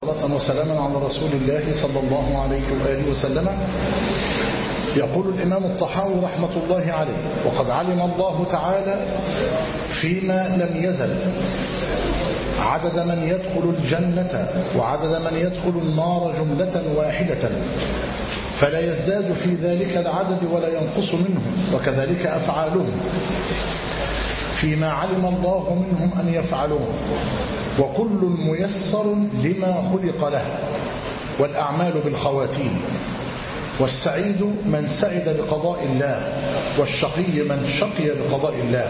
صلاة وسلاما على رسول الله صلى الله عليه وآله وسلم. يقول الإمام الطحاوي رحمة الله عليه: وقد علم الله تعالى فيما لم يزل عدد من يدخل الجنة وعدد من يدخل النار جملة واحدة، فلا يزداد في ذلك العدد ولا ينقص منهم، وكذلك أفعالهم فيما علم الله منهم أن يفعلون، وكل ميسر لما خلق له، والأعمال بالخواتيم، والسعيد من سعد بقضاء الله، والشقي من شقي بقضاء الله.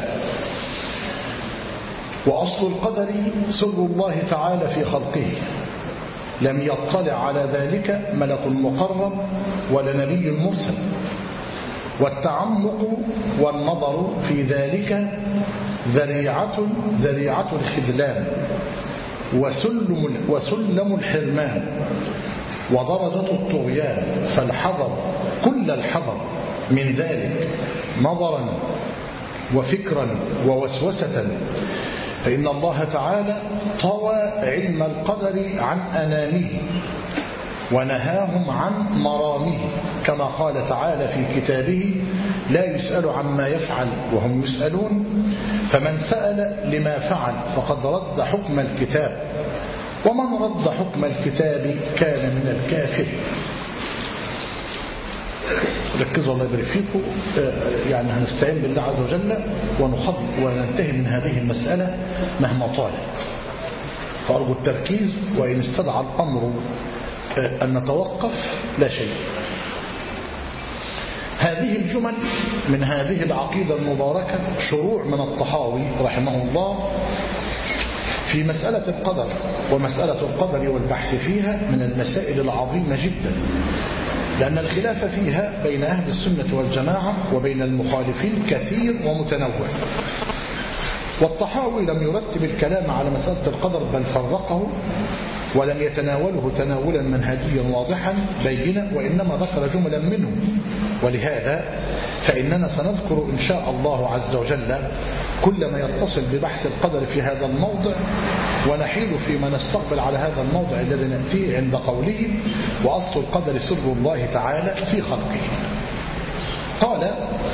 وأصل القدر سر الله تعالى في خلقه، لم يطلع على ذلك ملك مقرب ولا نبي مرسل، والتعمق والنظر في ذلك ذريعة الخذلان وسلم الحرمان ودرجة الطغيان، فالحذر كل الحذر من ذلك نظرا وفكرا ووسوسة، فإن الله تعالى طوى علم القدر عن أنامه ونهاهم عن مرامه، كما قال تعالى في كتابه: لا يسأل عما يفعل وهم يسألون، فمن سأل لما فعل فقد رد حكم الكتاب، ومن رد حكم الكتاب كان من الكافر. ركزوا الله يبارك فيكم، يعني هنستعين بالله عز وجل وننتهي من هذه المسألة مهما طالت، فأرجو التركيز، وإن استدعى الأمر أن نتوقف لا شيء. هذه الجمل من هذه العقيدة المباركة شروع من الطحاوي رحمه الله في مسألة القدر، ومسألة القدر والبحث فيها من المسائل العظيمة جدا، لأن الخلاف فيها بين أهل السنة والجماعة وبين المخالفين كثير ومتنوع. والطحاوي لم يرتب الكلام على مسألة القدر، بل فرقه ولم يتناوله تناولا منهجيا واضحا بينا، وإنما ذكر جملا منه. ولهذا فإننا سنذكر إن شاء الله عز وجل كل ما يتصل ببحث القدر في هذا الموضع، ونحيل فيما نستقبل على هذا الموضع الذي نأتيه عند قوله: وأصل القدر سر الله تعالى في خلقه. قال: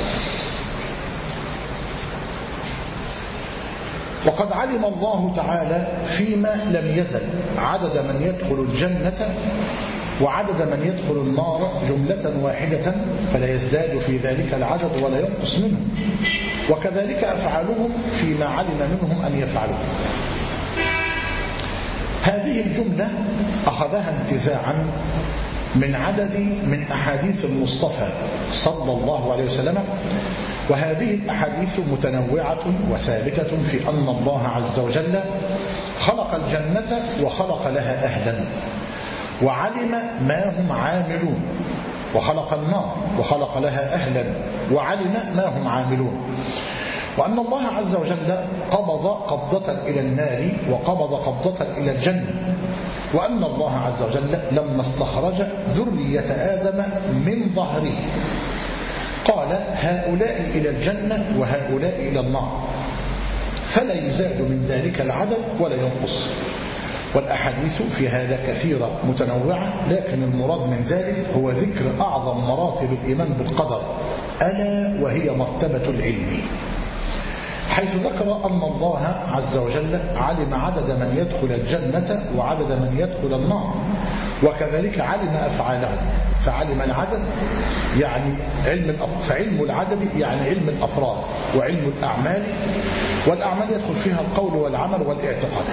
وقد علم الله تعالى فيما لم يزل عدد من يدخل الجنة وعدد من يدخل النار جملة واحدة، فلا يزداد في ذلك العدد ولا ينقص منه، وكذلك أفعالهم فيما علم منهم أن يفعلوا. هذه الجملة أخذها انتزاعا من عدد من أحاديث المصطفى صلى الله عليه وسلم، وهذه الأحاديث متنوعة وثابتة في أن الله عز وجل خلق الجنة وخلق لها أهلا، وعلم ما هم عاملون، وخلق النار وخلق لها أهلا وعلم ما هم عاملون، وأن الله عز وجل قبض قبضة إلى النار وقبض قبضة إلى الجنة، وأن الله عز وجل لما استخرج ذرية آدم من ظهره قال: هؤلاء إلى الجنة وهؤلاء إلى النار، فلا يزاد من ذلك العدد ولا ينقص. والأحاديث في هذا كثيرة متنوعة، لكن المراد من ذلك هو ذكر أعظم مراتب الإيمان بالقدر، ألا وهي مرتبة العلم، حيث ذكر أن الله عز وجل علم عدد من يدخل الجنة وعدد من يدخل النار، وكذلك علم أفعالهم، فعلم العدد يعني فعلم العدد يعني علم الأفراد، وعلم الأعمال، والأعمال يدخل فيها القول والعمل والاعتقاد.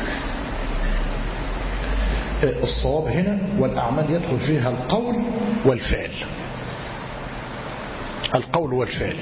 الصواب هنا والأعمال يدخل فيها القول والفعل، القول والفعل،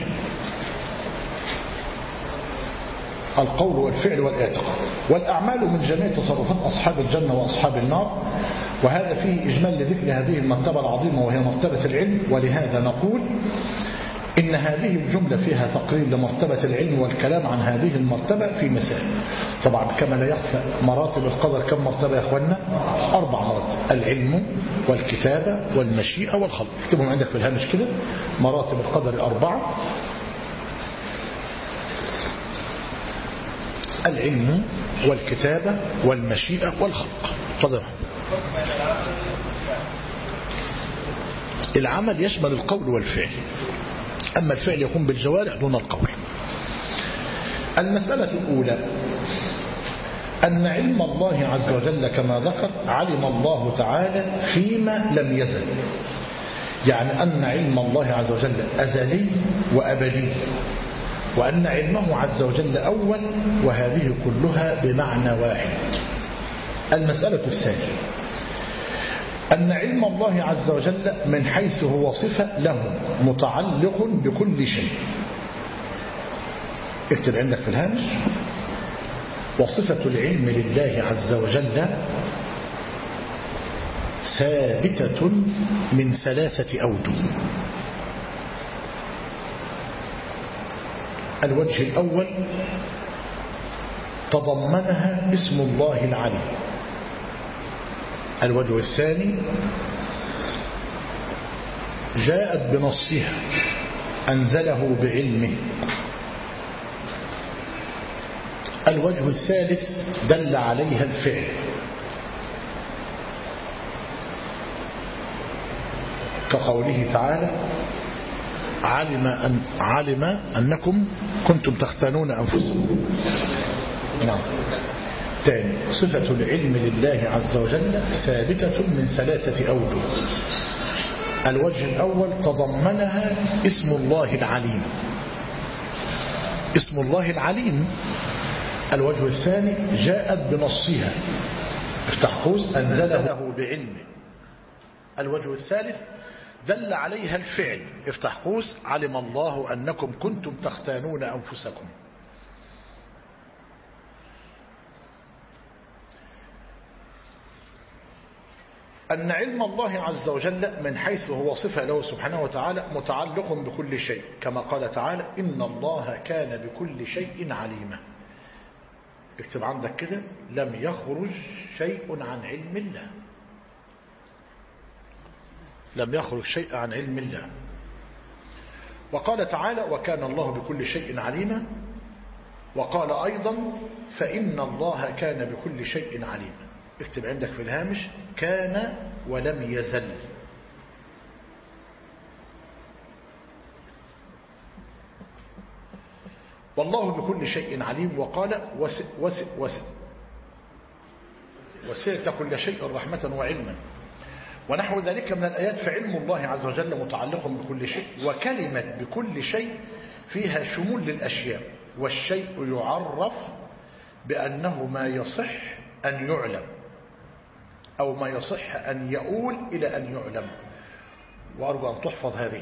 القول والفعل والاعتقاد. والأعمال من جميع تصرفات أصحاب الجنة وأصحاب النار، وهذا فيه إجمال لذكر هذه المرتبة العظيمة وهي مرتبة العلم. ولهذا نقول إن هذه الجملة فيها تقرير لمرتبة العلم والكلام عن هذه المرتبة في مسائل. طبعا كما لا يخفى مراتب القدر كم مرتبة يا أخوانا؟ 4 مراتب: العلم والكتابة والمشيئة والخلق. اكتبهم عندك في الهامش كده، مراتب القدر 4: العلم والكتابة والمشيئة والخلق. تفضل. العمل يشمل القول والفعل، أما الفعل يكون بالجوارح دون القول. المسألة الأولى أن علم الله عز وجل كما ذكر علم الله تعالى فيما لم يزل، يعني أن علم الله عز وجل أزلي وأبدي، وأن علمه عز وجل أول، وهذه كلها بمعنى واحد. المسألة الثانية أن علم الله عز وجل من حيث هو صفة له متعلق بكل شيء. اكتب عندك في الهامش: وصفة العلم لله عز وجل ثابتة من 3 أوجه. الوجه الأول تضمنها اسم الله العليم. الوجه الثاني جاءت بنصها أنزله بعلمه. الوجه الثالث دل عليها الفعل، كقوله تعالى: علم أنكم كنتم تختانون أنفسكم. نعم. ثاني، صفة العلم لله عز وجل ثابتة من 3 أوجه. الوجه الأول تضمنها اسم الله العليم، اسم الله العليم. الوجه الثاني جاءت بنصها، افتح قوس، أنزله بعلمه. الوجه الثالث دل عليها الفعل، افتح قوس، علم الله أنكم كنتم تختانون أنفسكم. أن علم الله عز وجل من حيث هو صفة له سبحانه وتعالى متعلق بكل شيء، كما قال تعالى: إن الله كان بكل شيء عليما. اكتب عندك كده: لم يخرج شيء عن علم الله، لم يخرج شيء عن علم الله. وقال تعالى: وكان الله بكل شيء عليما. وقال أيضا: فإن الله كان بكل شيء عليما. اكتب عندك في الهامش: كان ولم يزل. والله بكل شيء عليم. وقال: وسعت كل شيء رحمة وعلما، ونحو ذلك من الآيات. فعلم الله عز وجل متعلق بكل شيء، وكلمة بكل شيء فيها شمول للأشياء، والشيء يعرف بأنه ما يصح أن يعلم، أو ما يصح أن يؤول إلى أن يعلم، وأرجو أن تحفظ هذه.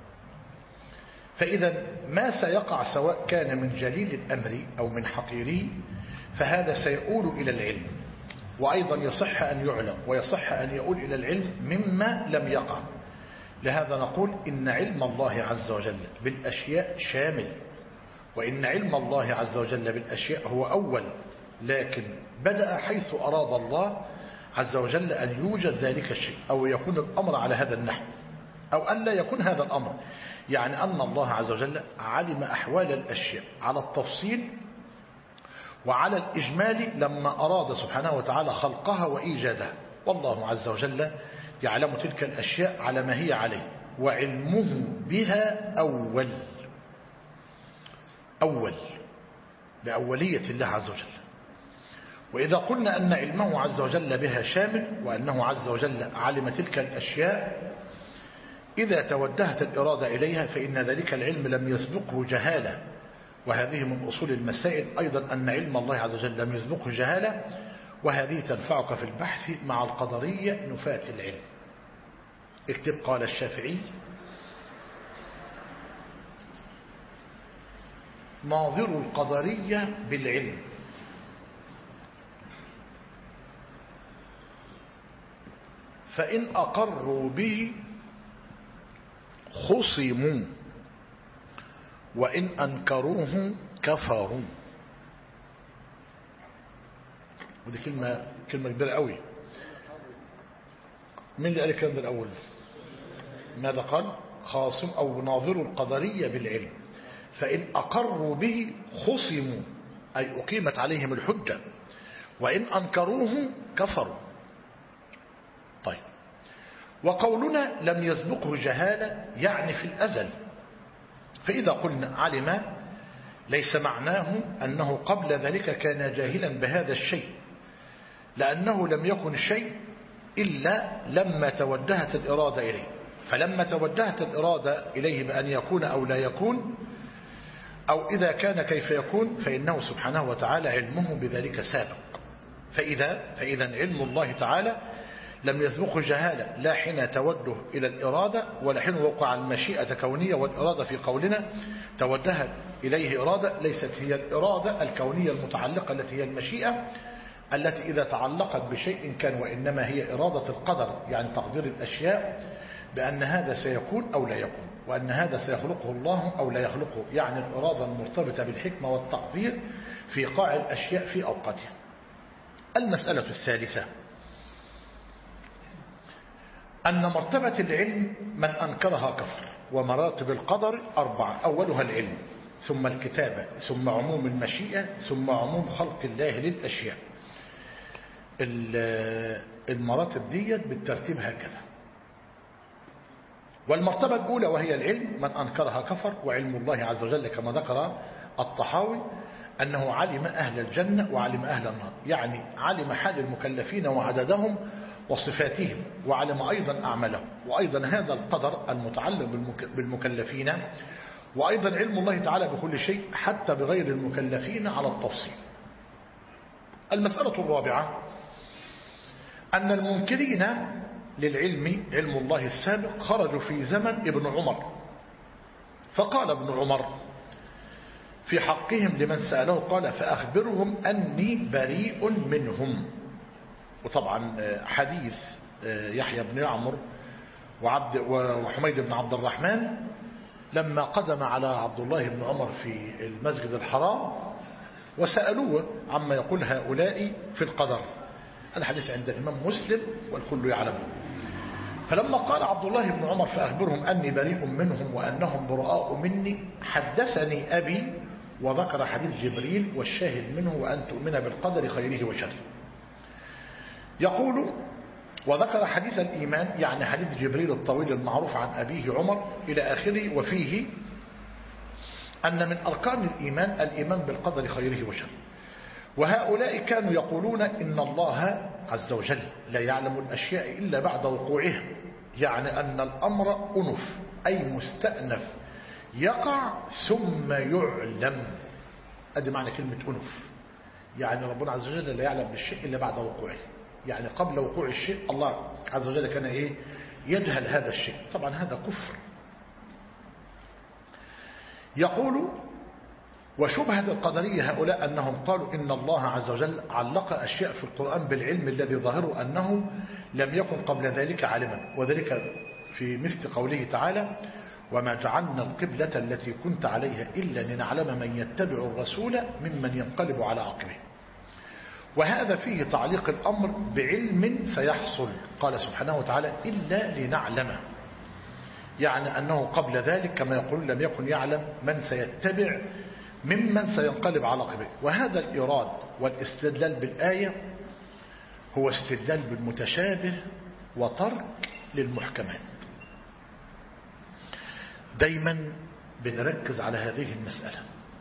فإذا ما سيقع سواء كان من جليل الأمر أو من حقيره فهذا سيؤول إلى العلم، وأيضا يصح أن يعلم ويصح أن يؤول إلى العلم مما لم يقع. لهذا نقول إن علم الله عز وجل بالأشياء شامل، وإن علم الله عز وجل بالأشياء هو أول، لكن بدأ حيث أراد الله عز وجل أن يوجد ذلك الشيء، أو يكون الأمر على هذا النحو، أو أن لا يكون هذا الأمر. يعني أن الله عز وجل علم أحوال الأشياء على التفصيل وعلى الإجمال لما أراد سبحانه وتعالى خلقها وإيجادها، والله عز وجل يعلم تلك الأشياء على ما هي عليه، وعلمه بها أول بأولية الله عز وجل. وإذا قلنا أن علمه عز وجل بها شامل، وأنه عز وجل علم تلك الأشياء إذا توجهت الإرادة إليها فإن ذلك العلم لم يسبقه جهالة. وهذه من أصول المسائل أيضا، أن علم الله عز وجل لم يسبقه جهالة، وهذه تنفعك في البحث مع القدرية نفاة العلم. اكتب: قال الشافعي: ناظر القدرية بالعلم، فإن أقروا به خصموا، وإن أنكروه كفروا. ودي كلمة كبيرة قوي. مين اللي قال الكلام ده الأول؟ ماذا قال؟ خاصم أو ناظر القدرية بالعلم، فإن أقروا به خصموا، أي أقيمت عليهم الحجة، وإن أنكروه كفروا. وقولنا لم يسبقه جهالة يعني في الأزل، فإذا قلنا علم ليس معناه أنه قبل ذلك كان جاهلا بهذا الشيء، لأنه لم يكن شيء إلا لما توجهت الإرادة إليه، فلما توجهت الإرادة إليه بأن يكون أو لا يكون، أو إذا كان كيف يكون، فإنه سبحانه وتعالى علمه بذلك سابق. فإذا علم الله تعالى لم يسبقه جهالة، لا حين توجه إلى الإرادة ولا حين وقع المشيئة كونية، والإرادة في قولنا توجهت إليه إرادة ليست هي الإرادة الكونية المتعلقة التي هي المشيئة التي إذا تعلقت بشيء كان، وإنما هي إرادة القدر، يعني تقدير الأشياء بأن هذا سيكون أو لا يكون، وأن هذا سيخلقه الله أو لا يخلقه، يعني الإرادة المرتبطة بالحكمة والتقدير في قاع الأشياء في أوقاتها. المسألة الثالثة أن مرتبة العلم من أنكرها كفر، ومراتب القدر 4، أولها العلم، ثم الكتابة، ثم عموم المشيئة، ثم عموم خلق الله للأشياء. المراتب ديت بالترتيب هكذا. والمرتبة الأولى وهي العلم من أنكرها كفر، وعلم الله عز وجل كما ذكر الطحاوي أنه علم أهل الجنة وعلم أهل النار، يعني علم حال المكلفين وعددهم وصفاتهم، وعلم أيضا أعمالهم، وأيضا هذا القدر المتعلق بالمكلفين، وأيضا علم الله تعالى بكل شيء حتى بغير المكلفين على التفصيل. المسألة الرابعة أن المنكرين للعلم علم الله السابق خرجوا في زمن ابن عمر، فقال ابن عمر في حقهم لمن سأله قال فأخبرهم أني بريء منهم. وطبعا حديث يحيى بن يعمر وحميد بن عبد الرحمن لما قدم على عبد الله بن عمر في المسجد الحرام وسألوه عما يقول هؤلاء في القدر، الحديث عند الإمام مسلم والكل يعلمه. فلما قال عبد الله بن عمر فأخبرهم أني بريء منهم وأنهم براء مني، حدثني أبي وذكر حديث جبريل والشاهد منه وأن تؤمن بالقدر خيره وشره. يقول وذكر حديث الإيمان، يعني حديث جبريل الطويل المعروف عن أبيه عمر إلى آخره، وفيه أن من أركان الإيمان بالقدر خيره وشره. وهؤلاء كانوا يقولون إن الله عز وجل لا يعلم الأشياء إلا بعد وقوعها، يعني أن الأمر أنف أي مستأنف يقع ثم يعلم. أدي معنى كلمة أنف، يعني ربنا عز وجل لا يعلم بالشيء إلا بعد وقوعه، يعني قبل وقوع الشيء الله عز وجل كان يجهل هذا الشيء. طبعا هذا كفر. يقول وشبهة القدرية هؤلاء أنهم قالوا إن الله عز وجل علق أشياء في القرآن بالعلم الذي ظاهره أنه لم يكن قبل ذلك عالما، وذلك في مثل قوله تعالى وما جعلنا القبلة التي كنت عليها إلا لنعلم من يتبع الرسول ممن ينقلب على عقبه. وهذا فيه تعليق الأمر بعلم سيحصل، قال سبحانه وتعالى إلا لنعلم، يعني أنه قبل ذلك كما يقول لم يكن يعلم من سيتبع ممن سينقلب على عقبه. وهذا الإيراد والاستدلال بالآية هو استدلال بالمتشابه وترك للمحكمات. دايما بنركز على هذه المسألة،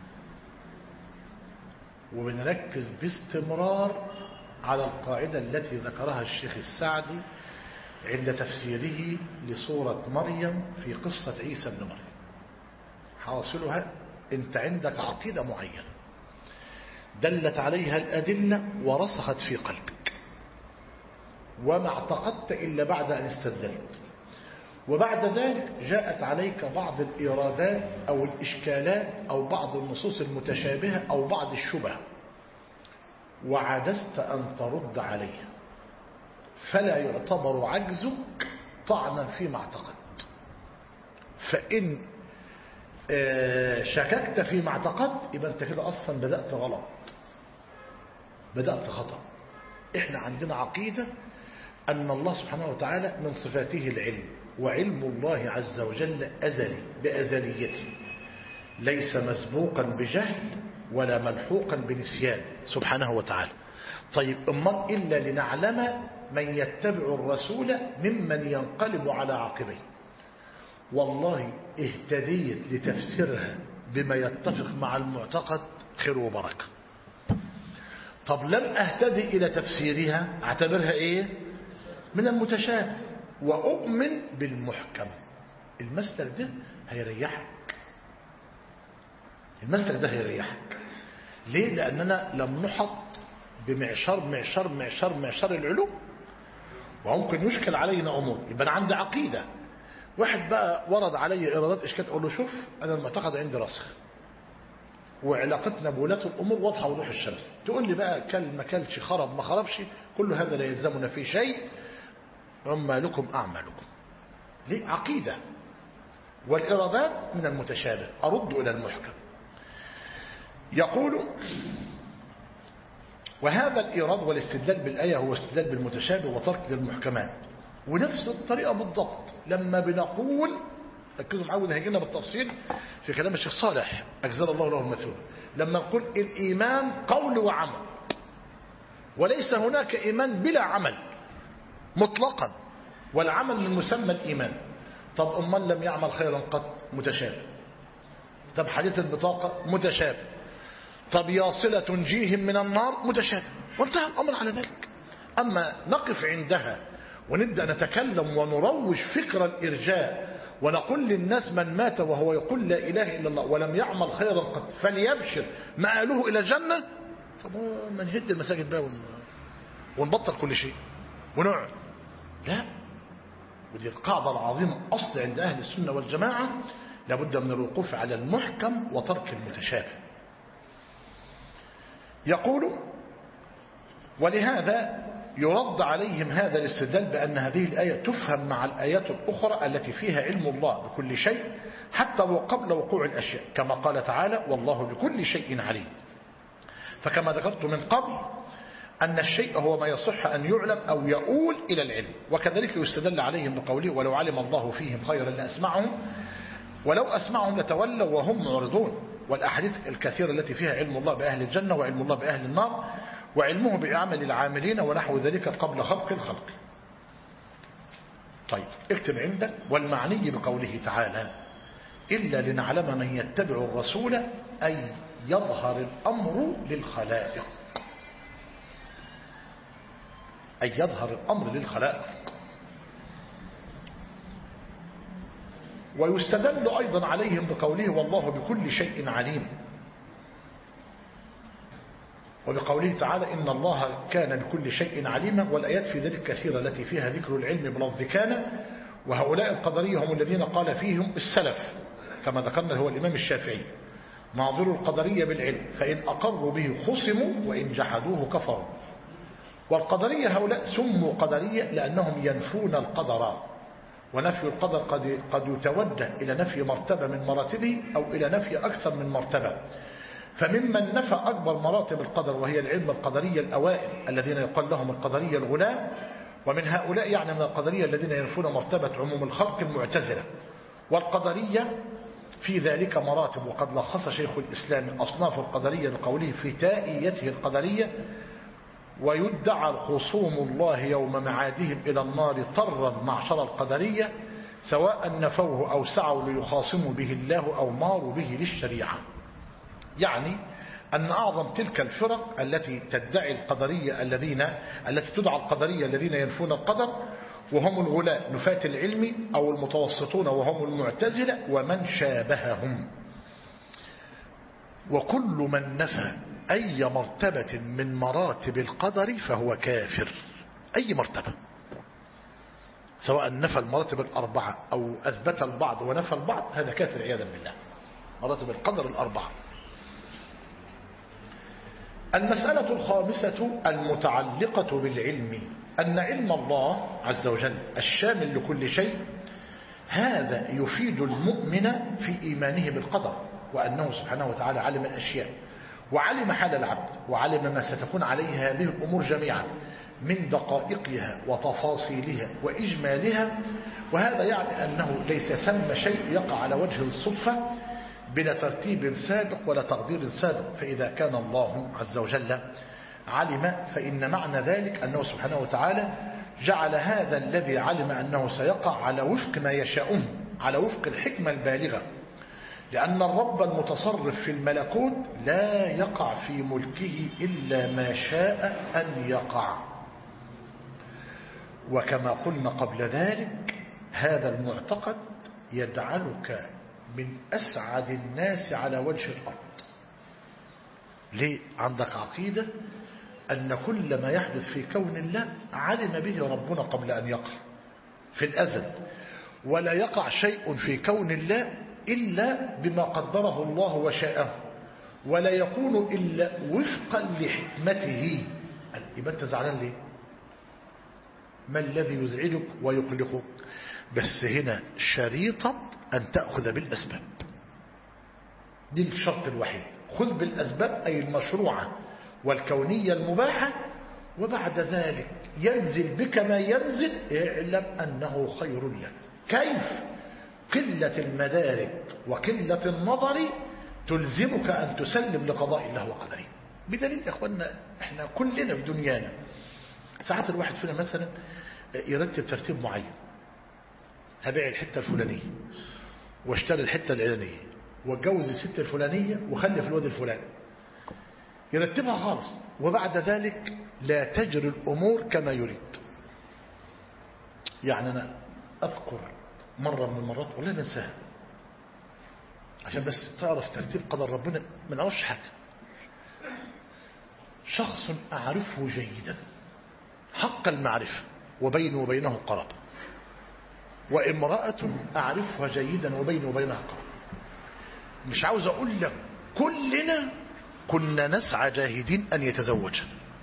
وبنركز باستمرار على القاعدة التي ذكرها الشيخ السعدي عند تفسيره لسورة مريم في قصة عيسى بن مريم. حاصلها انت عندك عقيدة معينة دلت عليها الأدلة ورسخت في قلبك، وما اعتقدت إلا بعد أن استدلت، وبعد ذلك جاءت عليك بعض الإيرادات أو الإشكالات أو بعض النصوص المتشابهة أو بعض الشبه، وعجزت أن ترد عليها، فلا يعتبر عجزك طعنا فيما اعتقدت. فإن شككت فيما اعتقدت يبقى أنت كده أصلا بدأت غلط، بدأت خطأ. إحنا عندنا عقيدة أن الله سبحانه وتعالى من صفاته العلم، وعلم الله عز وجل أزلي بأزليته، ليس مسبوقا بجهل ولا ملحوقا بنسيان سبحانه وتعالى. طيب أمال إلا لنعلم من يتبع الرسول ممن ينقلب على عقبيه. والله اهتديت لتفسيرها بما يتفق مع المعتقد خير وبركة. طب لم اهتدي إلى تفسيرها اعتبرها ايه؟ من المتشابه وأؤمن بالمحكم. المسلك ده هيريحك، المسلك ده هيريحك. ليه؟ لأننا لم نحط بمعشار العلوم، وممكن يشكل علينا أمور. يبقى أنا عندي عقيدة، واحد بقى ورد علي إرادات إشكال، أقول له شوف أنا المعتقد عندي راسخ وعلاقتنا بولاة الأمور واضحة وضوح الشمس. تقول لي بقى كل ما كلش خرب ما خربش، كل هذا لا يلزمنا في شيء، أعمالكم أعمالكم. ليه؟ عقيدة. والإرادات من المتشابه أرد إلى المحكم. يقول وهذا الإيراد والاستدلال بالآية هو استدلال بالمتشابه وترك للمحكمات. ونفس الطريقة بالضبط لما بنقول، ركزوا معايا وده هيجينا بالتفصيل في كلام الشيخ صالح أجزل الله له المثوبة، لما نقول الإيمان قول وعمل، وليس هناك إيمان بلا عمل مطلقا، والعمل من مسمى الإيمان. طب أمال لم يعمل خيرا قط؟ متشابه. طب حديث البطاقة متشابه. طب يا صلة تنجيهم من النار متشابه، وانتهى الأمر على ذلك. أما نقف عندها ونبدأ نتكلم ونروج فكر الإرجاء ونقول للناس من مات وهو يقول لا إله إلا الله ولم يعمل خيرا قط فليبشر مآله إلى الجنة، طب ما نهد المساجد بقى ونبطل كل شيء ونقعد؟ لا، ودي القاعدة العظيمة أصل عند أهل السنة والجماعة، لابد من الوقوف على المحكم وترك المتشابه. يقول ولهذا يرد عليهم هذا الاستدلال بأن هذه الآية تفهم مع الآيات الأخرى التي فيها علم الله بكل شيء حتى وقبل وقوع الأشياء، كما قال تعالى والله بكل شيء عليم. فكما ذكرت من قبل أن الشيء هو ما يصح أن يعلم أو يؤول إلى العلم، وكذلك يستدل عليهم بقوله ولو علم الله فيهم خيرا لأسمعهم ولو أسمعهم لتولوا وهم معرضون. والأحاديث الكثيرة التي فيها علم الله بأهل الجنة وعلم الله بأهل النار وعلمه بعمل العاملين ونحو ذلك قبل خلق الخلق. طيب اكتب عندك والمعني بقوله تعالى إلا لنعلم من يتبع الرسول أي يظهر الأمر للخلائق، أي يظهر الأمر للخلائق. ويستدل أيضا عليهم بقوله والله بكل شيء عليم، وبقوله تعالى إن الله كان بكل شيء عليما. والآيات في ذلك كثيرة التي فيها ذكر العلم بلفظ كان. وهؤلاء القدرية هم الذين قال فيهم السلف كما ذكرنا هو الإمام الشافعي ناظروا القدرية بالعلم فإن أقروا به خصموا وإن جحدوه كفروا. والقدرية هؤلاء سموا قدرية لأنهم ينفون القدر، ونفي القدر قد يتوجه إلى نفي مرتبة من مراتبه أو إلى نفي أكثر من مرتبة. فممن نفى أكبر مراتب القدر وهي العلم القدرية الأوائل الذين يقال لهم القدرية الغلام، ومن هؤلاء يعني من القدرية الذين ينفون مرتبة عموم الخلق المعتزلة. والقدرية في ذلك مراتب، وقد لخص شيخ الإسلام أصناف القدرية بقوله في تائيته القدرية ويدعى خصوم الله يوم معادهم إلى النار طرا معشر القدرية سواء نفوه أو سعوا ليخاصموا به الله أو ماروا به للشريعة. يعني أن أعظم تلك الفرق التي تدعي القدرية التي تدعى القدرية الذين ينفون القدر وهم الغلاة نفاة العلم أو المتوسطون وهم المعتزلة ومن شابههم. وكل من نفى أي مرتبة من مراتب القدر فهو كافر. أي مرتبة سواء نفى المراتب الأربعة أو أثبت البعض ونفى البعض هذا كافر عياذا بالله. مراتب القدر الأربعة. المسألة الخامسة المتعلقة بالعلم أن علم الله عز وجل الشامل لكل شيء هذا يفيد المؤمن في إيمانه بالقدر، وأنه سبحانه وتعالى علم الأشياء وعلم حال العبد وعلم ما ستكون عليه هذه الأمور جميعا من دقائقها وتفاصيلها وإجمالها. وهذا يعني أنه ليس ثم شيء يقع على وجه الصدفة بلا ترتيب سابق ولا تقدير سابق. فإذا كان الله عز وجل علم فإن معنى ذلك أنه سبحانه وتعالى جعل هذا الذي علم أنه سيقع على وفق ما يشاءه، على وفق الحكمة البالغة، لأن الرب المتصرف في الملكوت لا يقع في ملكه إلا ما شاء أن يقع. وكما قلنا قبل ذلك هذا المعتقد يجعلك من أسعد الناس على وجه الأرض. ليه؟ عندك عقيدة أن كل ما يحدث في كون الله علم به ربنا قبل أن يقع في الأزل، ولا يقع شيء في كون الله إلا بما قدره الله وشاءه، ولا يكون إلا وفقا لحكمته. يبقى أنت زعلان ليه؟ ما الذي يزعجك ويقلقك؟ بس هنا شريطة أن تأخذ بالأسباب، دي الشرط الوحيد. خذ بالأسباب أي المشروعة والكونية المباحة، وبعد ذلك ينزل بك ما ينزل، اعلم أنه خير لك. كيف؟ قلة المدارك وقلة النظر تلزمك أن تسلم لقضاء الله وقدره. بدليل يا أخوانا احنا كلنا في دنيانا ساعات الواحد فينا مثلا يرتب ترتيب معين، هبيع الحتة الفلانية واشتري الحتة العلانية واتجوز الست الفلانية وخلف الواد الفلاني، يرتبها خالص، وبعد ذلك لا تجري الأمور كما يريد. يعني أنا أذكر مرة من المرات والله ننساها عشان بس تعرف ترتيب قدر ربنا، ما نعرفش حاجة. شخص أعرفه جيدا حق المعرفة وبيني وبينه قرابة، وامرأة أعرفها جيدا وبيني وبينها قرابة. مش عاوز أقول لك كلنا كنا نسعى جاهدين أن يتزوج،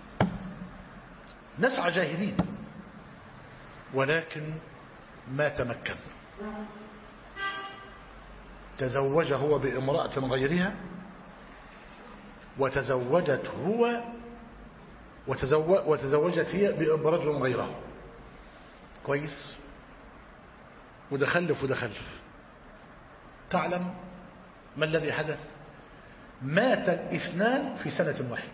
نسعى جاهدين، ولكن ما تمكن. تزوج هو بامرأة غيرها، وتزوجت هو وتزوجت هي برجل غيره. كويس؟ وده خلف وده خلف. تعلم ما الذي حدث؟ مات الاثنان في سنة واحدة.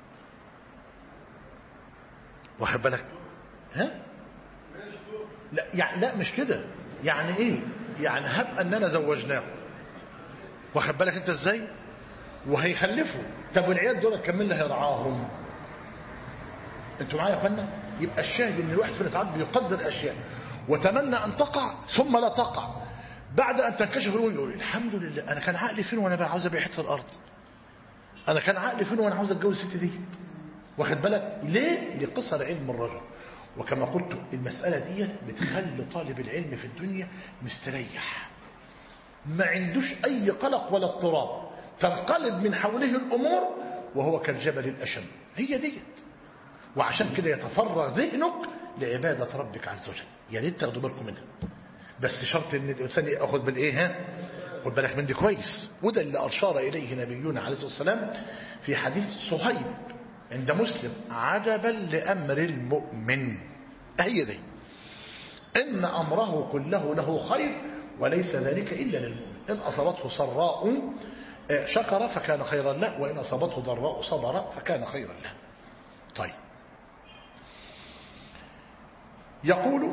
واخد بالك؟ ها؟ لا يعني لا مش كده. يعني ايه؟ يعني هب اننا زوجناه، واخد بالك انت ازاي؟ وهيخلفوا. طب والعيال دول كمل اللي هيرعاهم؟ انتوا معايا يا اخوانا؟ يبقى الشاهد ان الواحد في ساعات بيقدر اشياء وتمنى ان تقع ثم لا تقع، بعد ان تنكشف يقول الحمد لله انا كان عقلي فين وانا بقى عاوز ابيع حته الارض، انا كان عقلي فين وانا عاوز اتجوز الست دي. واخد بالك ليه؟ لقصر علم الرجل. وكما قلت المسألة دي بتخلي طالب العلم في الدنيا مستريح، ما عندوش أي قلق ولا اضطراب، تنقلب من حوله الأمور وهو كالجبل الأشم. هي ديت. وعشان كده يتفرغ ذهنك لعبادة ربك عز وجل. يا ريت تاخدوا بالكم منها، بس شرط ان الانسان ياخذ بالايه؟ ها؟ خد بالك من دي كويس. وده اللي اشار اليه نبينا عليه الصلاه والسلام في حديث صهيب عند مسلم: عجبا لامر المؤمن. هي دي، ان امره كله له خير وليس ذلك الا للمؤمن. ان اصابته سراء شكر فكان خيرا له، وان اصابته ضراء صبر فكان خيرا له. طيب، يقول: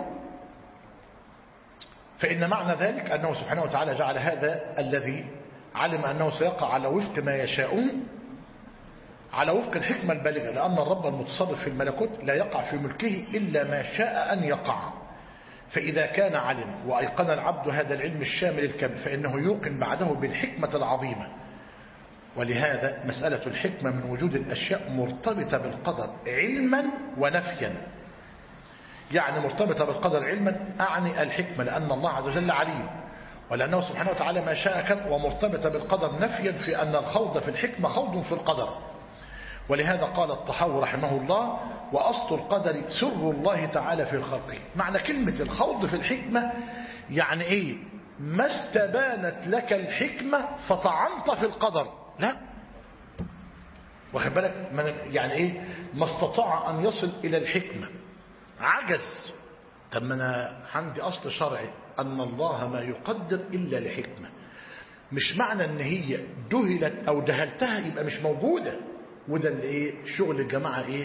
فإن معنى ذلك أنه سبحانه وتعالى جعل هذا الذي علم أنه سيقع على وفق ما يشاءون، على وفق الحكمة البالغة، لأن الرب المتصرف في الملكوت لا يقع في ملكه إلا ما شاء أن يقع. فإذا كان علم وأيقن العبد هذا العلم الشامل الكامل فإنه يوقن بعده بالحكمة العظيمة. ولهذا مسألة الحكمة من وجود الأشياء مرتبطة بالقدر علما ونفيا. يعني مرتبطة بالقدر علما أعني الحكمة لأن الله عز وجل عليم، ولأنه سبحانه وتعالى ما شاء كان. ومرتبطة بالقدر نفيا في أن الخوض في الحكمة خوض في القدر. ولهذا قال الطحاوي رحمه الله: وأصل القدر سر الله تعالى في خلقه. معنى كلمة الخوض في الحكمة يعني إيه؟ ما استبانت لك الحكمة فطعنت في القدر، لا. واخد بالك يعني إيه؟ ما استطاع أن يصل إلى الحكمة عجز. طب ما أنا عندي أصل شرعي أن الله ما يقدر إلا لحكمة. مش معنى أن هي دهلت أو دهلتها يبقى مش موجودة. وده اللي إيه؟ شغل الجماعة إيه؟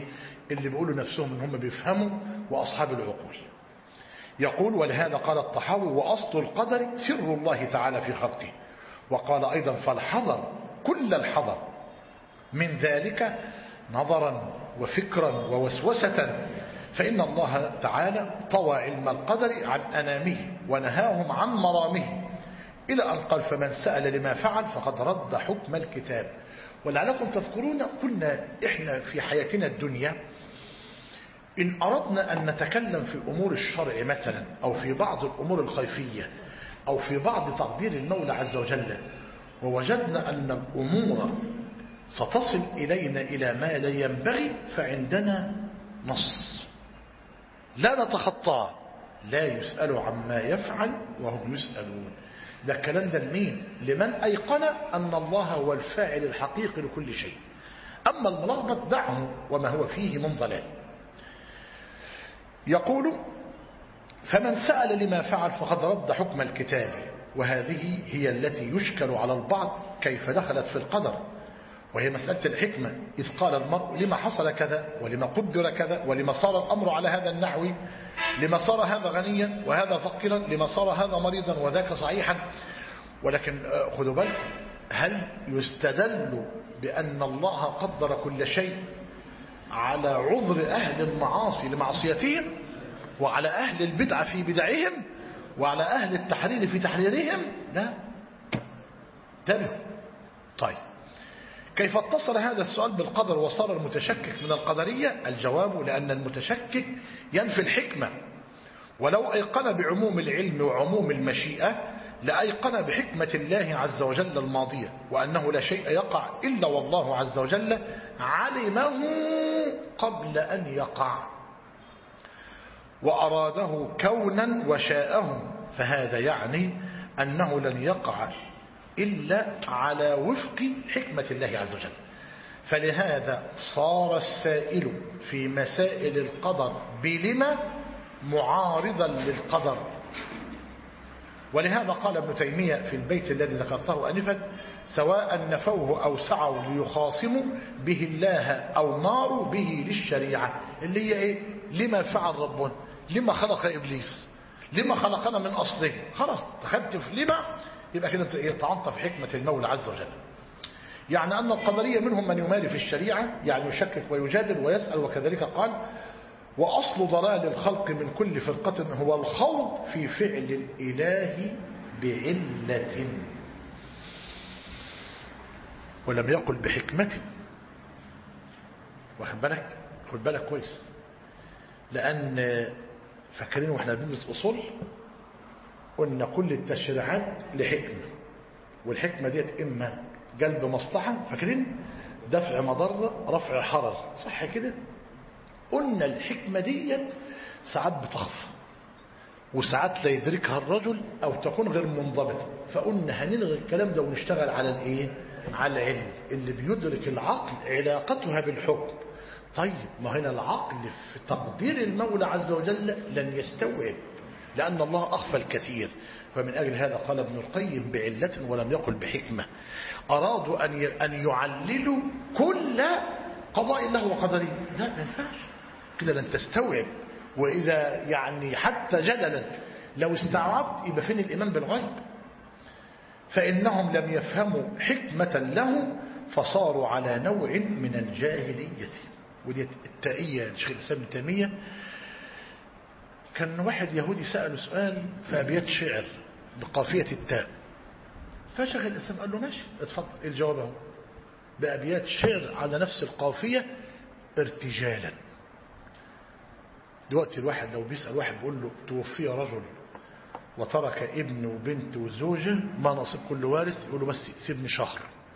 اللي بيقولوا نفسهم ان هم بيفهموا وأصحاب العقول. يقول: ولهذا قال الطحاوي: وأصل القدر سر الله تعالى في خلقه. وقال أيضا: فالحذر كل الحذر من ذلك نظرا وفكرا ووسوسة، فإن الله تعالى طوى علم القدر عن أنامه ونهاهم عن مرامه، إلى أن قال: فمن سأل لما فعل فقد رد حكم الكتاب. ولعلكم تذكرون كنا إحنا في حياتنا الدنيا إن أردنا أن نتكلم في أمور الشرع مثلا، أو في بعض الأمور الخيفية، أو في بعض تقدير المولى عز وجل، ووجدنا أن الأمور ستصل إلينا إلى ما لا ينبغي، فعندنا نص لا نتخطاه: لا يسأل عما يفعل وهم يسألون. ده الكلام ده لمين؟ لمن أيقن أن الله هو الفاعل الحقيقي لكل شيء. أما الملخبط دعه وما هو فيه من ضلال. يقول: فمن سأل لما فعل فقد رد حكم الكتاب. وهذه هي التي يشكل على البعض كيف دخلت في القدر، وهي مسألة الحكمة. إذ قال المرء: لما حصل كذا، ولما قدر كذا، ولما صار الأمر على هذا النحو، لما صار هذا غنيا وهذا فقيرا، لما صار هذا مريضا وذاك صحيحا. ولكن خذوا بالكم، هل يستدل بأن الله قدر كل شيء على عذر أهل المعاصي لمعصيتهم، وعلى أهل البدعة في بدعهم، وعلى أهل التحرير في تحريرهم؟ لا. انتبهوا. طيب، كيف اتصل هذا السؤال بالقدر وصار المتشكك من القدرية؟ الجواب: لأن المتشكك ينفي الحكمة، ولو أيقن بعموم العلم وعموم المشيئة لأيقن بحكمة الله عز وجل الماضية، وأنه لا شيء يقع إلا والله عز وجل علمه قبل أن يقع، وأراده كونا وشاءه، فهذا يعني أنه لن يقع إلا على وفق حكمة الله عز وجل. فلهذا صار السائل في مسائل القدر بلما معارضا للقدر. ولهذا قال ابن تيمية في البيت الذي ذكرته آنفا: سواء نفوه أو سعوا ليخاصموا به الله أو ماروا به للشريعة، اللي هي إيه؟ لما فعل ربنا؟ لما خلق إبليس؟ لما خلقنا من أصله؟ خلاص تخدت في لما، يبقى كده طعنت في حكمة المولى عز وجل. يعني أن القدرية منهم من يماري في الشريعة، يعني يشكك ويجادل ويسأل. وكذلك قال: وأصل ضلال الخلق من كل فرقة هو الخوض في فعل الإله بعلة. ولم يقل بحكمة. واخد بالك؟ خد بالك كويس، لأن فاكرين واحنا بندرس أصول قلنا كل التشريعات لحكمة، والحكمة ديت إما جلب مصلحة، فاكرين؟ دفع مضرة، رفع حرج، صح كده؟ قلنا الحكمة ديت ساعات بتخفى، وساعات لا يدركها الرجل أو تكون غير منضبطة. فقلنا هنلغي الكلام ده ونشتغل على الإيه؟ على العلم اللي بيدرك العقل علاقتها بالحكم. طيب، ما هنا العقل في تقدير المولى عز وجل لن يستوعب، لأن الله أخفى الكثير. فمن أجل هذا قال ابن القيم: بعلة ولم يقل بحكمة. أرادوا أن يعللوا كل قضاء الله وقدره. لا، ما ينفعش كده، لن تستوعب. وإذا يعني حتى جدلا لو استوعبت يبقى فين الإيمان بالغيب؟ فإنهم لم يفهموا حكمة له فصاروا على نوع من الجاهلية. ودي التائية لشيخ الإسلام ابن تيمية. كان واحد يهودي سأله سؤال في أبيات شعر بقافية التاء، فشيخ الإسلام قال له: ماشي، اتفضل. الجواب اهو، بأبيات شعر على نفس القافية ارتجالا. دلوقتي الواحد لو بيسأل واحد بيقول له: توفي رجل وترك ابن وبنت وزوجة، ما نصيب كل وارث؟ يقول له: بس سيبني شهر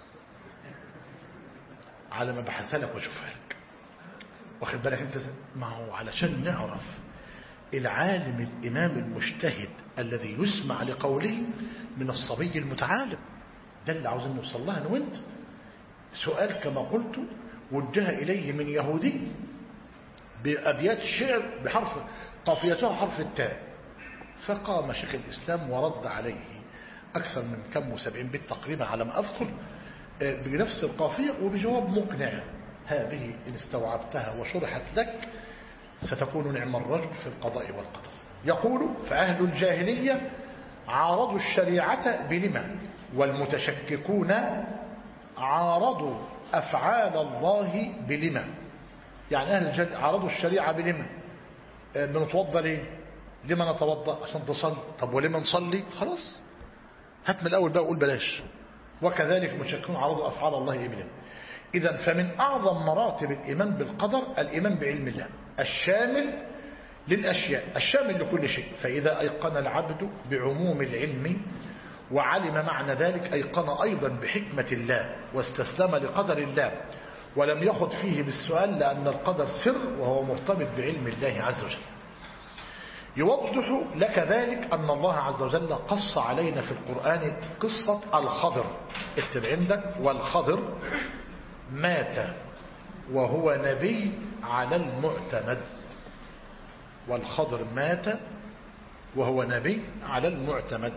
على ما بحثها لك واشوفها لك. واخد بالك انت؟ ما هو علشان نعرف العالم الإمام المجتهد الذي يسمع لقوله من الصبي المتعالم، ده اللي عاوزين نوصل لها انا وانت. سؤال كما قلت وجه إليه من يهودي بأبيات الشعر بحرف قافيتها حرف التاء، فقام شيخ الإسلام ورد عليه أكثر من كم و70 بيت تقريبا على ما أذكر بنفس القافية وبجواب مقنع. هذه إن استوعبتها وشرحت لك ستكون نعم الرجل في القضاء والقدر. يقول: فأهل الجاهلية عارضوا الشريعة بلما، والمتشككون عارضوا أفعال الله بلما. يعني أهل الجاهلية عارضوا الشريعة بلما. بنتوضى ليه؟ لما نتوضى؟ عشان تصلي. طب ولما نصلي؟ خلاص هات من الأول بقى وقول بلاش. وكذلك المتشككون عارضوا أفعال الله بلما. إذن فمن أعظم مراتب الإيمان بالقدر الإيمان بعلم الله الشامل للأشياء، الشامل لكل شيء. فإذا أيقن العبد بعموم العلم وعلم معنى ذلك أيقن أيضا بحكمة الله واستسلم لقدر الله، ولم يخض فيه بالسؤال، لأن القدر سر وهو مرتبط بعلم الله عز وجل. يوضح لك ذلك أن الله عز وجل قص علينا في القرآن قصة الخضر. اكتب عندك: والخضر مات وهو نبي على المعتمد. والخضر مات وهو نبي على المعتمد.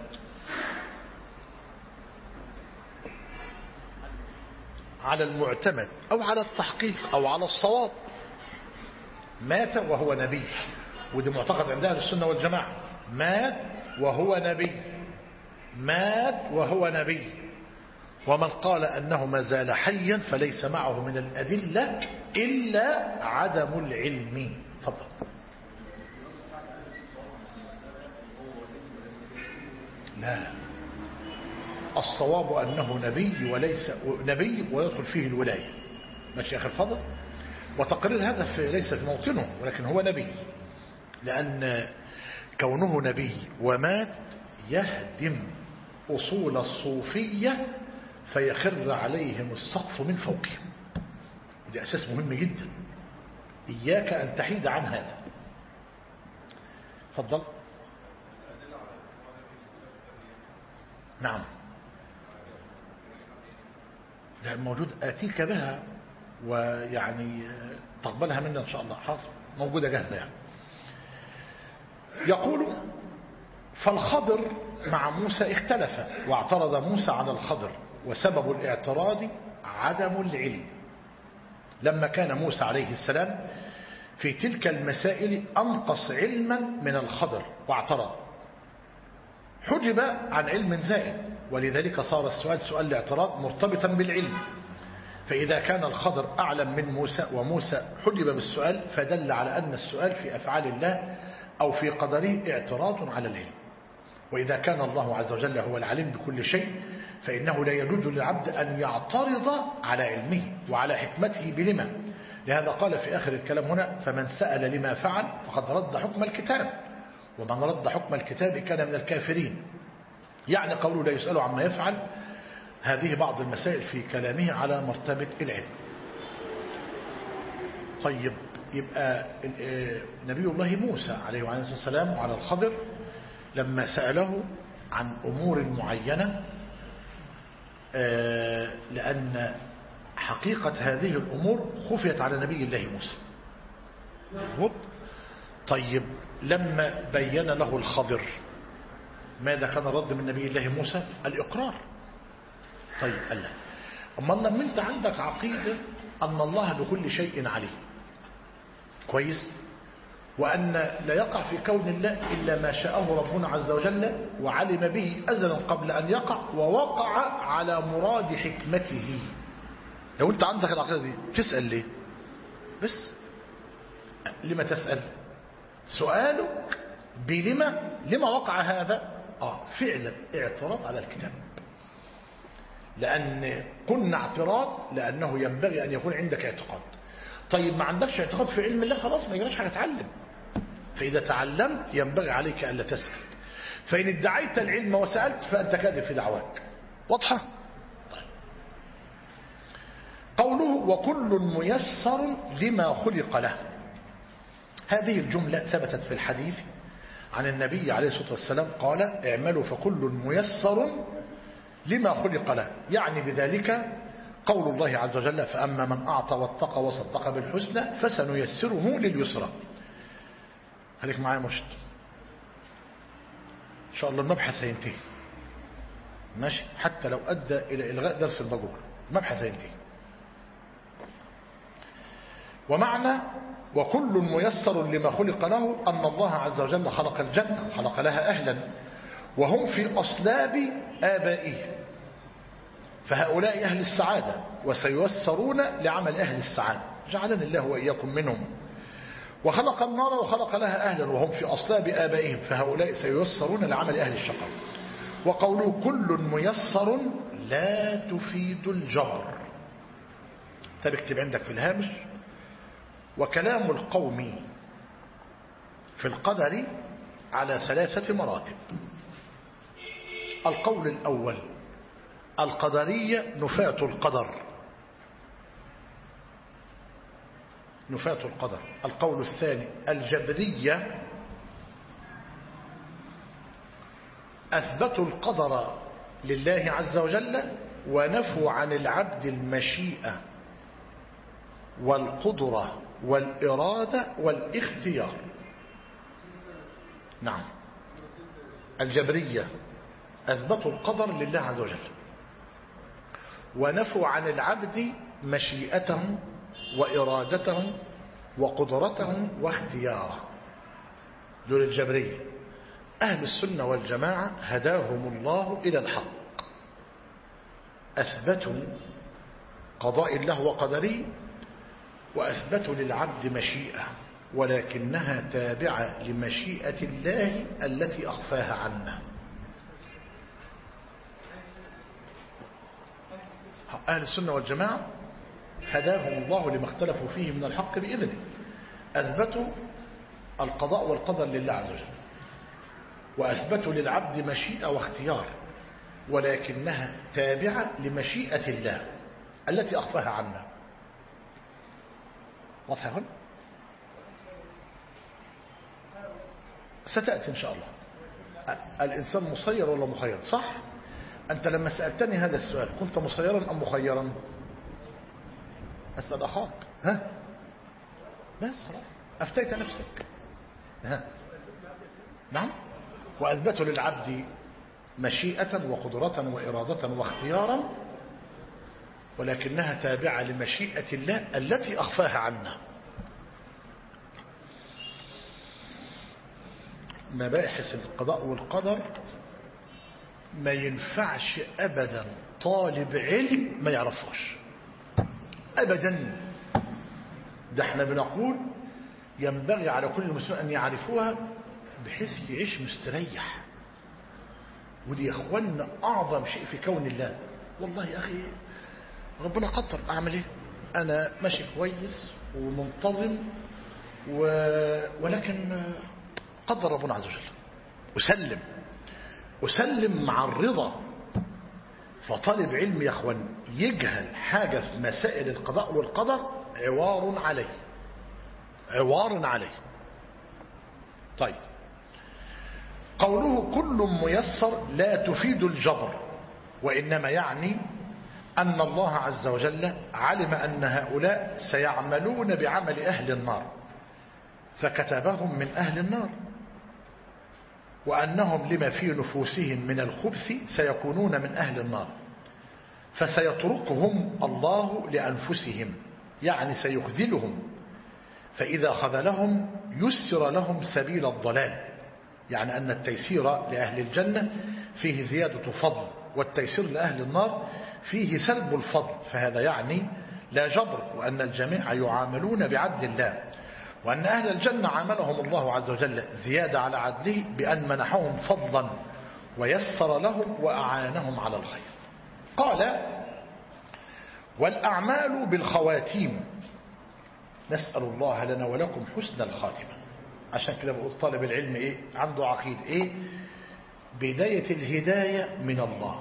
على المعتمد أو على التحقيق أو على الصواب. مات وهو نبي، ودي معتقد عند أهل السنة والجماعة. مات وهو نبي، مات وهو نبي. ومن قال أنه ما زال حيا فليس معه من الأدلة إلا عدم العلم. تفضل. لا، الصواب أنه نبي وليس نبي ويدخل فيه الولاية. ماشي يا أخي الفضل. وتقرير هذا ليس في موطنه، ولكن هو نبي، لأن كونه نبي ومات يهدم أصول الصوفية فيخر عليهم السقف من فوقهم. ده أساس مهم جدا، إياك أن تحيد عن هذا. تفضل. نعم، ده موجود، آتيك بها ويعني تقبلها منا إن شاء الله. حاضر، موجودة جاهزة يعني. يقول: فالخضر مع موسى اختلف، واعترض موسى على الخضر، وسبب الاعتراض عدم العلم. لما كان موسى عليه السلام في تلك المسائل أنقص علما من الخضر واعترض، حجب عن علم زائد، ولذلك صار السؤال سؤال الاعتراض مرتبطا بالعلم. فإذا كان الخضر أعلم من موسى وموسى حجب بالسؤال، فدل على أن السؤال في أفعال الله أو في قدره اعتراض على العلم. وإذا كان الله عز وجل هو العليم بكل شيء، فإنه لا يجوز للعبد أن يعترض على علمه وعلى حكمته بلما. لهذا قال في آخر الكلام هنا: فمن سأل لما فعل فقد رد حكم الكتاب، ومن رد حكم الكتاب كان من الكافرين. يعني قوله لا يسأل عما يفعل، هذه بعض المسائل في كلامه على مرتبة العلم. طيب، يبقى نبي الله موسى عليه وعليه الصلاة والسلام وعلى الخضر لما سأله عن أمور معينة، لأن حقيقة هذه الأمور خفيت على نبي الله موسى. طيب، لما بين له الخضر ماذا كان الرد من نبي الله موسى؟ الإقرار. طيب، قال له: أما لما أنت عندك عقيدة أن الله بكل شيء عليم كويس، وأن لا يقع في كون الله إلا ما شاءه ربنا عز وجل وعلم به أزلا قبل أن يقع، ووقع على مراد حكمته. لو أنت عندك العقيدة دي تسأل ليه؟ بس لما تسأل؟ سؤالك لما وقع هذا؟ فعلا اعتراض على الكتاب، لأن قلنا اعتراض لأنه ينبغي أن يكون عندك اعتقاد. طيب، ما عندكش اعتقاد في علم الله، خلاص ما يجراش حاجة تعلم. فإذا تعلمت ينبغي عليك ألا تسأل. فإن ادعيت العلم وسألت فأنت كاذب في دعواك. واضحة؟ طيب. قوله: وكل ميسر لما خلق له. هذه الجملة ثبتت في الحديث عن النبي عليه الصلاة والسلام قال: اعملوا فكل ميسر لما خلق له. يعني بذلك قول الله عز وجل: فأما من أعطى واتقى وصدق بالحسنى فسنيسره لليسرى. خليك معايا مرشد، إن شاء الله المبحث هينتهي ماشي، حتى لو أدى إلى إلغاء درس البجور المبحث هينتهي. ومعنى وكل ميسر لما خلق له أن الله عز وجل خلق الجنة، خلق لها أهلا، وهم في أصلاب آبائهم، فهؤلاء أهل السعادة وسييسرون لعمل أهل السعادة، جعلني الله وإياكم منهم. وخلق النار وخلق لها أهلا وهم في أصلاب آبائهم، فهؤلاء سييسرون لعمل أهل الشقاء. وقوله كل ميسر لا تفيد الجبر. فبكتب عندك في الهامش: وكلام القوم في القدر على 3 مراتب. القول الأول: القدرية نفاة القدر، نفاة القدر. القول الثاني: الجبرية أثبتوا القدر لله عز وجل ونفوا عن العبد المشيئة والقدرة والإرادة والاختيار. نعم، الجبرية أثبتوا القدر لله عز وجل ونفوا عن العبد مشيئته وإرادته وقدرته واختياره، دول الجبرية. أهل السنة والجماعة هداهم الله إلى الحق، أثبتوا قضاء الله وقدره، وأثبتوا للعبد مشيئة ولكنها تابعة لمشيئة الله التي أخفاها عنا. أهل السنة والجماعة هداهم الله لما اختلفوا فيه من الحق بإذنه، أثبتوا القضاء والقدر لله عز وجل، وأثبتوا للعبد مشيئة واختيار ولكنها تابعة لمشيئة الله التي أخفاها عنا. واضح يا أخوان؟ ستأتي إن شاء الله. الإنسان مسير ولا مخير؟ صح؟ أنت لما سألتني هذا السؤال كنت مسيرا أم مخيرا؟ أسأل أخاك. ها؟ بس خلاص أفتيت نفسك. ها؟ نعم. وأثبتوا للعبد مشيئة وقدرة وإرادة واختيارا ولكنها تابعة لمشيئة الله التي أخفاها عنا. مباحث القضاء والقدر ما ينفعش أبدا طالب علم ما يعرفهاش أبدا. ده احنا بنقول ينبغي على كل مسلم أن يعرفوها بحيث يعيش مستريح. ودي يا اخوانا أعظم شيء في كون الله. والله يا أخي ربنا قدر، أعمل إيه؟ أنا ماشي كويس ومنتظم ولكن قدر ربنا عز وجل، أسلم مع الرضا. فطالب علم يا اخوان يجهل حاجة في مسائل القضاء والقدر عوار عليه. طيب، قوله كل ميسر لا تفيد الجبر، وإنما يعني أن الله عز وجل علم أن هؤلاء سيعملون بعمل أهل النار فكتبهم من أهل النار، وأنهم لما في نفوسهم من الخبث سيكونون من أهل النار، فسيتركهم الله لأنفسهم، يعني سيخذلهم، فإذا خذلهم يسر لهم سبيل الضلال. يعني أن التيسير لأهل الجنة فيه زيادة فضل، والتيسير لأهل النار فيه سلب الفضل، فهذا يعني لا جبر، وأن الجميع يعاملون بعدل الله، وأن أهل الجنة عاملهم الله عز وجل زيادة على عدله بأن منحهم فضلا ويسر لهم وأعانهم على الخير. قال والأعمال بالخواتيم، نسأل الله لنا ولكم حسن الخاتمة. عشان كده بقول طالب العلم إيه؟ عنده عقيدة إيه؟ بداية الهداية من الله،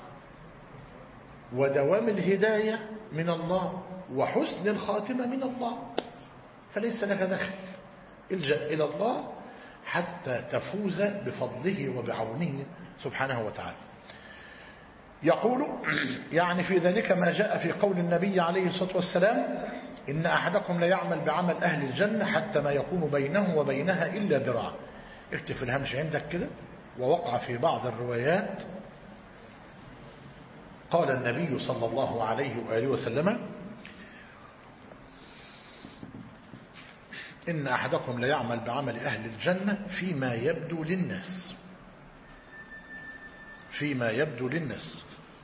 ودوام الهداية من الله، وحسن الخاتمة من الله، فليس لك دخل، الجأ إلى الله حتى تفوز بفضله وبعونه سبحانه وتعالى. يقول يعني في ذلك ما جاء في قول النبي عليه الصلاة والسلام إن أحدكم لا يعمل بعمل أهل الجنة حتى ما يكون بينه وبينها إلا ذراع. اكتب في الهمش عندك كده. ووقع في بعض الروايات قال النبي صلى الله عليه وآله وسلم إن أحدكم ليعمل بعمل أهل الجنة فيما يبدو للناس. فيما يبدو للناس.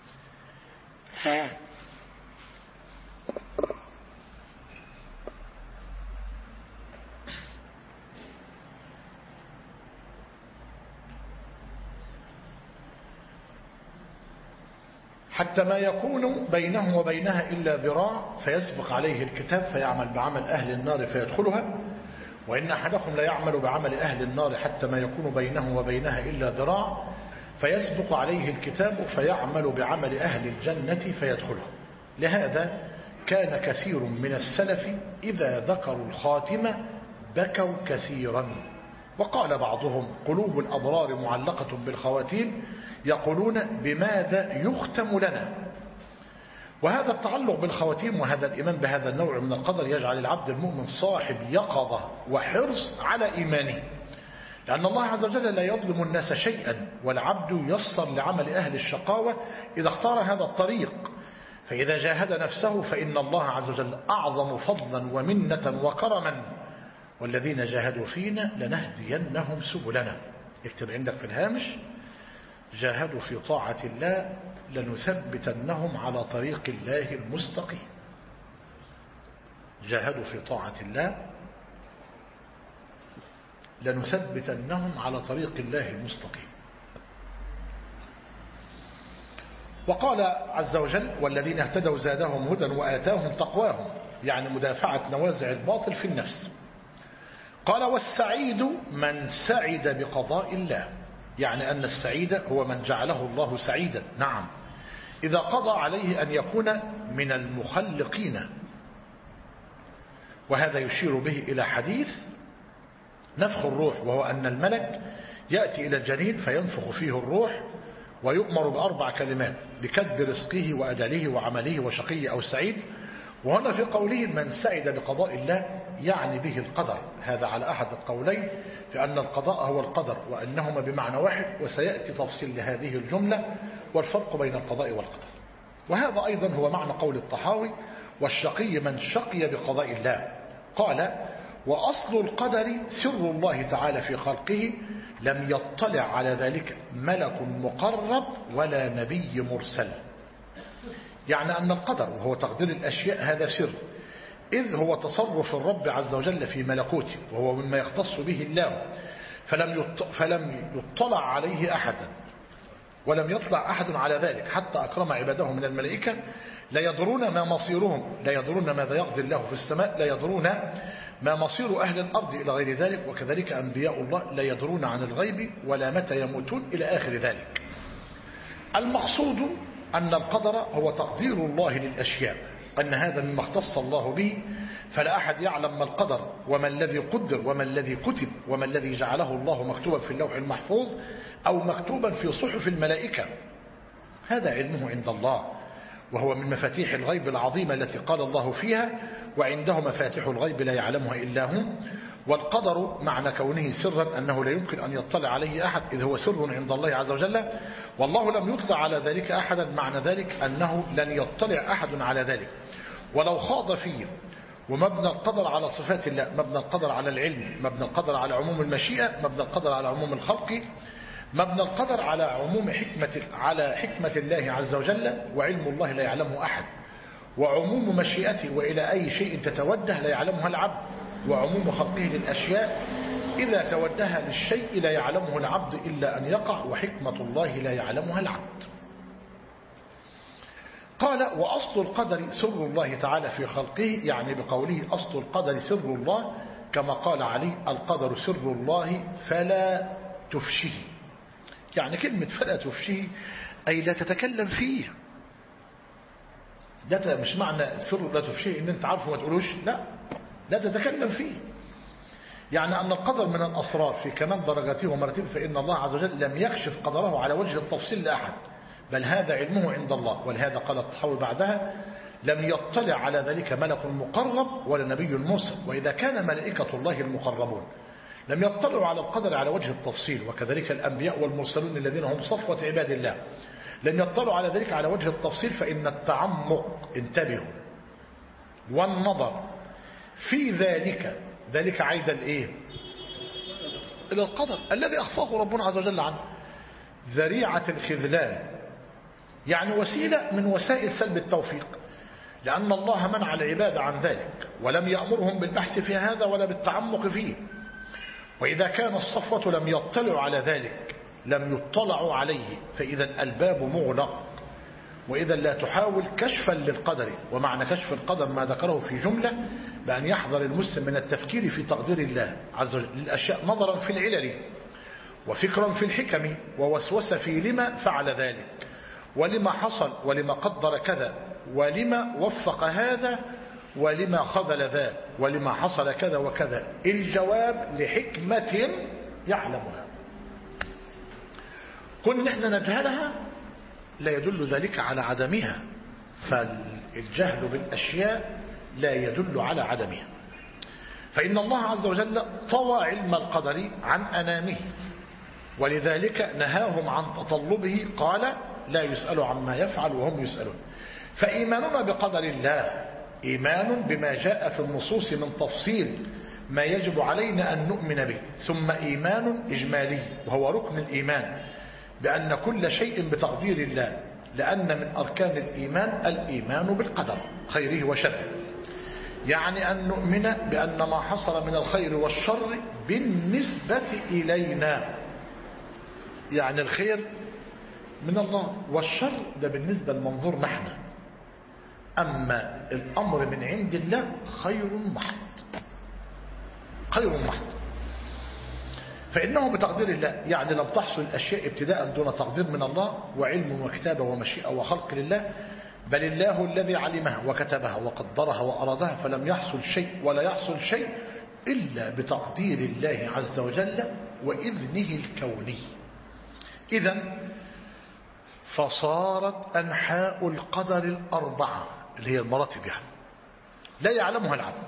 حتى ما يكون بينه وبينها إلا ذراع فيسبق عليه الكتاب فيعمل بعمل أهل النار فيدخلها. وإن أحدكم لا يعمل بعمل أهل النار حتى ما يكون بينه وبينها إلا ذراع فيسبق عليه الكتاب فيعمل بعمل أهل الجنة فيدخلها. لهذا كان كثير من السلف إذا ذكروا الخاتمة بكوا كثيرا. وقال بعضهم قلوب الأبرار معلقة بالخواتيم يقولون بماذا يختم لنا. وهذا التعلق بالخواتيم وهذا الإيمان بهذا النوع من القدر يجعل العبد المؤمن صاحب يقظة وحرص على إيمانه، لأن الله عز وجل لا يظلم الناس شيئا، والعبد ييسر لعمل أهل الشقاوة إذا اختار هذا الطريق. فإذا جاهد نفسه فإن الله عز وجل أعظم فضلا ومنة وكرما، والذين جاهدوا فينا لنهدينهم سبلنا. اكتب عندك في الهامش جاهدوا في طاعة الله لنثبتنهم على طريق الله المستقيم. جاهدوا في طاعة الله لنثبتنهم على طريق الله المستقيم. وقال عز وجل والذين اهتدوا زادهم هدى وآتاهم تقواهم، يعني مدافعة نوازع الباطل في النفس. قال والسعيد من سعد بقضاء الله، يعني أن السعيد هو من جعله الله سعيدا، نعم، إذا قضى عليه أن يكون من المخلقين. وهذا يشير به إلى حديث نفخ الروح، وهو أن الملك يأتي إلى الجنين فينفخ فيه الروح ويؤمر بأربع كلمات: بكتب رزقه وأجله وعمله وشقي أو سعيد. وهنا في قوله من سعد بقضاء الله يعني به القدر، هذا على أحد القولين في أن القضاء هو القدر وأنهما بمعنى واحد، وسيأتي تفصيل لهذه الجملة والفرق بين القضاء والقدر. وهذا أيضا هو معنى قول الطحاوي والشقي من شقي بقضاء الله. قال وأصل القدر سر الله تعالى في خلقه لم يطلع على ذلك ملك مقرب ولا نبي مرسل. يعني أن القدر وهو تقدير الأشياء هذا سر، إذ هو تصرف الرب عز وجل في ملكوته، وهو مما يختص به الله، فلم يطلع عليه أحدا ولم يطلع أحد على ذلك، حتى أكرم عباده من الملائكة لا يدرون ما مصيرهم، لا يدرون ماذا يقضي الله في السماء، لا يدرون ما مصير أهل الأرض إلى غير ذلك. وكذلك أنبياء الله لا يدرون عن الغيب ولا متى يموتون إلى آخر ذلك. المقصود أن القدر هو تقدير الله للأشياء، أن هذا مما اختص الله به، فلا أحد يعلم ما القدر وما الذي قدر وما الذي كتب وما الذي جعله الله مكتوبا في اللوح المحفوظ أو مكتوبا في صحف الملائكة. هذا علمه عند الله، وهو من مفاتيح الغيب العظيمة التي قال الله فيها وعنده مفاتيح الغيب لا يعلمها إلا هم. والقدر معنى كونه سرا أنه لا يمكن أن يطلع عليه أحد، إذ هو سر عند الله عز وجل، والله لم يطلع على ذلك أحدا، معنى ذلك أنه لن يطلع أحد على ذلك ولو خاض فيه. ومبنى القدر على صفات الله، مبنى القدر على العلم، مبنى القدر على عموم المشيئة، مبنى القدر على عموم الخلق، مبنى القدر على عموم حكمة الله عز وجل، وعلم الله لا يعلمه أحد، وعموم مشيئته وإلى أي شيء تتوجه لا يعلمها العبد، وعموم خلقه للأشياء إذا توجه للشيء لا يعلمه العبد إلا أن يقع، وحكمة الله لا يعلمها العبد. قال وأصل القدر سر الله تعالى في خلقه، يعني بقوله أصل القدر سر الله، كما قال علي القدر سر الله فلا تفشه. يعني كلمة فلا تفشه أي لا تتكلم فيه. ده مش معنى سر لا تفشه إن أنت عارفه ما تقولوش، لا تتكلم فيه. يعني أن القدر من الأسرار في كمال درجاته ومراتبه، فإن الله عز وجل لم يكشف قدره على وجه التفصيل لأحد، بل هذا علمه عند الله. ولهذا قال الطحاوي بعدها لم يطلع على ذلك ملك مقرب ولا نبي مرسل. وإذا كان ملائكة الله المقربون لم يطلعوا على القدر على وجه التفصيل، وكذلك الأنبياء والمرسلون الذين هم صفوة عباد الله لم يطلعوا على ذلك على وجه التفصيل، فإن التعمق، انتبهوا، والنظر في ذلك عيد الايه؟ الى القدر الذي اخفاه ربنا عز وجل عنه. ذريعة الخذلان يعني وسيلة من وسائل سلب التوفيق، لأن الله منع العباد عن ذلك ولم يأمرهم بالبحث في هذا ولا بالتعمق فيه. وإذا كان الصفوة لم يطلعوا على ذلك لم يطلعوا عليه، فإذا الباب مغلق، وإذا لا تحاول كشفا للقدر. ومعنى كشف القدر ما ذكره في جملة بأن يحذر المسلم من التفكير في تقدير الله عز وجل للأشياء نظرا في العلل وفكرا في الحكم ووسوسة في لما فعل ذلك ولما حصل ولما قدر كذا ولما وفق هذا ولما خذل ذا ولما حصل كذا وكذا. الجواب لحكمة يعلمها. كن نحن نجهلها لا يدل ذلك على عدمها، فالجهل بالأشياء لا يدل على عدمها. فإن الله عز وجل طوى علم القدر عن أنامه، ولذلك نهاهم عن تطلبه، قال لا يسأل عما يفعل وهم يسألون. فإيماننا بقدر الله إيمان بما جاء في النصوص من تفصيل ما يجب علينا أن نؤمن به، ثم إيمان إجمالي وهو ركن الإيمان بأن كل شيء بتقدير الله، لأن من أركان الإيمان الإيمان بالقدر خيره وشره، يعني أن نؤمن بأن ما حصل من الخير والشر بالنسبة إلينا، يعني الخير من الله والشر ده بالنسبة للمنظور نحن، أما الأمر من عند الله خير محض، خير محض. فإنه بتقدير الله، يعني لم تحصل الأشياء ابتداء دون تقدير من الله وعلم وكتابة ومشيئة وخلق لله، بل الله الذي علمها وكتبها وقدرها وأرادها، فلم يحصل شيء ولا يحصل شيء إلا بتقدير الله عز وجل وإذنه الكوني. إذن فصارت أنحاء القدر الأربعة اللي هي المراتب يعني لا يعلمها العبد،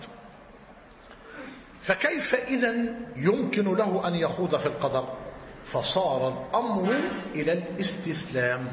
فكيف إذن يمكن له أن يخوض في القدر؟ فصار الأمر إلى الاستسلام،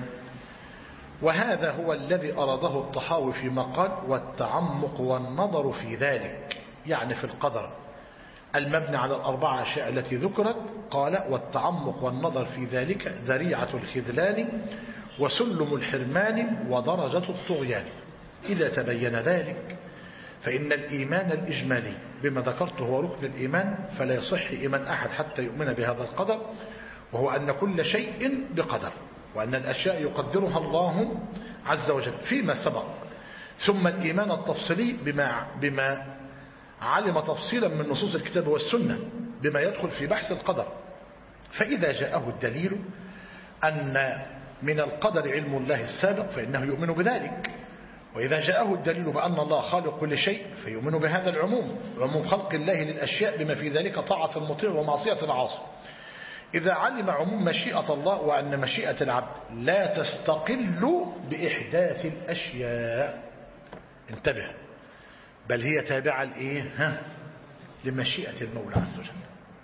وهذا هو الذي أراده الطحاوي فيما قال والتعمق والنظر في ذلك، يعني في القدر المبني على الأربعة أشياء التي ذكرت. قال والتعمق والنظر في ذلك ذريعة الخذلان وسلم الحرمان ودرجة الطغيان. إذا تبين ذلك فإن الإيمان الإجمالي بما ذكرته هو ركن الإيمان، فلا يصح إيمان أحد حتى يؤمن بهذا القدر، وهو أن كل شيء بقدر، وأن الأشياء يقدرها الله عز وجل فيما سبق. ثم الإيمان التفصيلي بما علم تفصيلا من نصوص الكتاب والسنة بما يدخل في بحث القدر. فإذا جاءه الدليل أن من القدر علم الله السابق فإنه يؤمن بذلك، وإذا جاءه الدليل بأن الله خالق كل شيء فيؤمن بهذا العموم، عموم خلق الله للأشياء بما في ذلك طاعة المطيع ومعصية العاصي. إذا علم عموم مشيئة الله وأن مشيئة العبد لا تستقل بإحداث الأشياء، انتبه، بل هي تابعة لإيه؟ لمشيئة المولى عز وجل.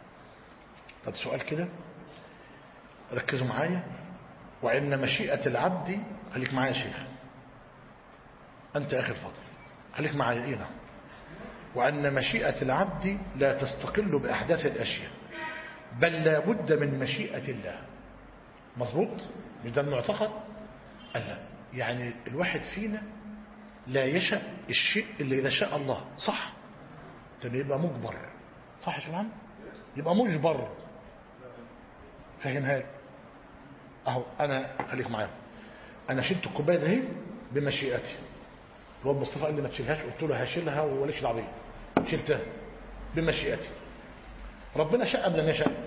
طب سؤال كده ركزوا معايا، وإن مشيئة العبد، خليك معايا يا شيخ أنت يا أخي الفضل، خليك معايا إيه نعم. وأن مشيئة العبد لا تستقل بأحداث الأشياء، بل لا بد من مشيئة الله. مظبوط؟ مش ده المعتقد؟ لا، يعني الواحد فينا لا يشاء الشيء اللي إذا شاء الله، صح؟ يبقى مجبر، صح يا شباب؟ يبقى مجبر. فاهمها لي؟ أهو أنا خليك معايا، أنا شلت الكوباية دي بمشيئتي، الواد مصطفى قال لي ما تشيلهاش، قلت له هشيلها وليش دعوه بيها، شلتها بمشيئتي. ربنا شاء أم لم يشاء؟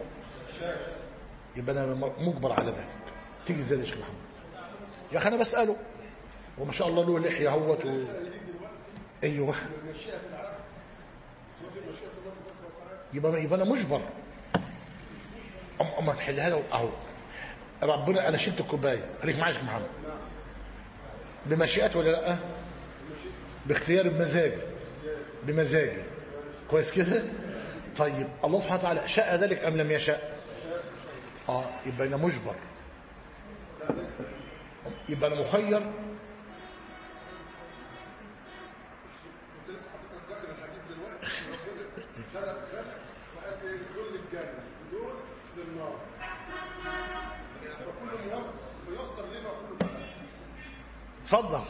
يبقى أنا مجبر على ذلك. تيجي ازاي يا شيخ محمد؟ يا أخي أنا بسأله، وما شاء الله له لحية اهوت أيوه، يبقى أنا مجبر. أما تحلها له أهو ربنا، أنا شلت الكوباية، خليك معايا يا شيخ محمد، بمشيئته ولا لا؟ باختيار بمزاجي كويس كده. طيب الله سبحانه وتعالى شاء ذلك أم لم يشاء؟ يبقى أنا مجبر، يبقى أنا مخير. وقال دول للجنة ودول للنار. فكل ميسر لما كله. اتفضل.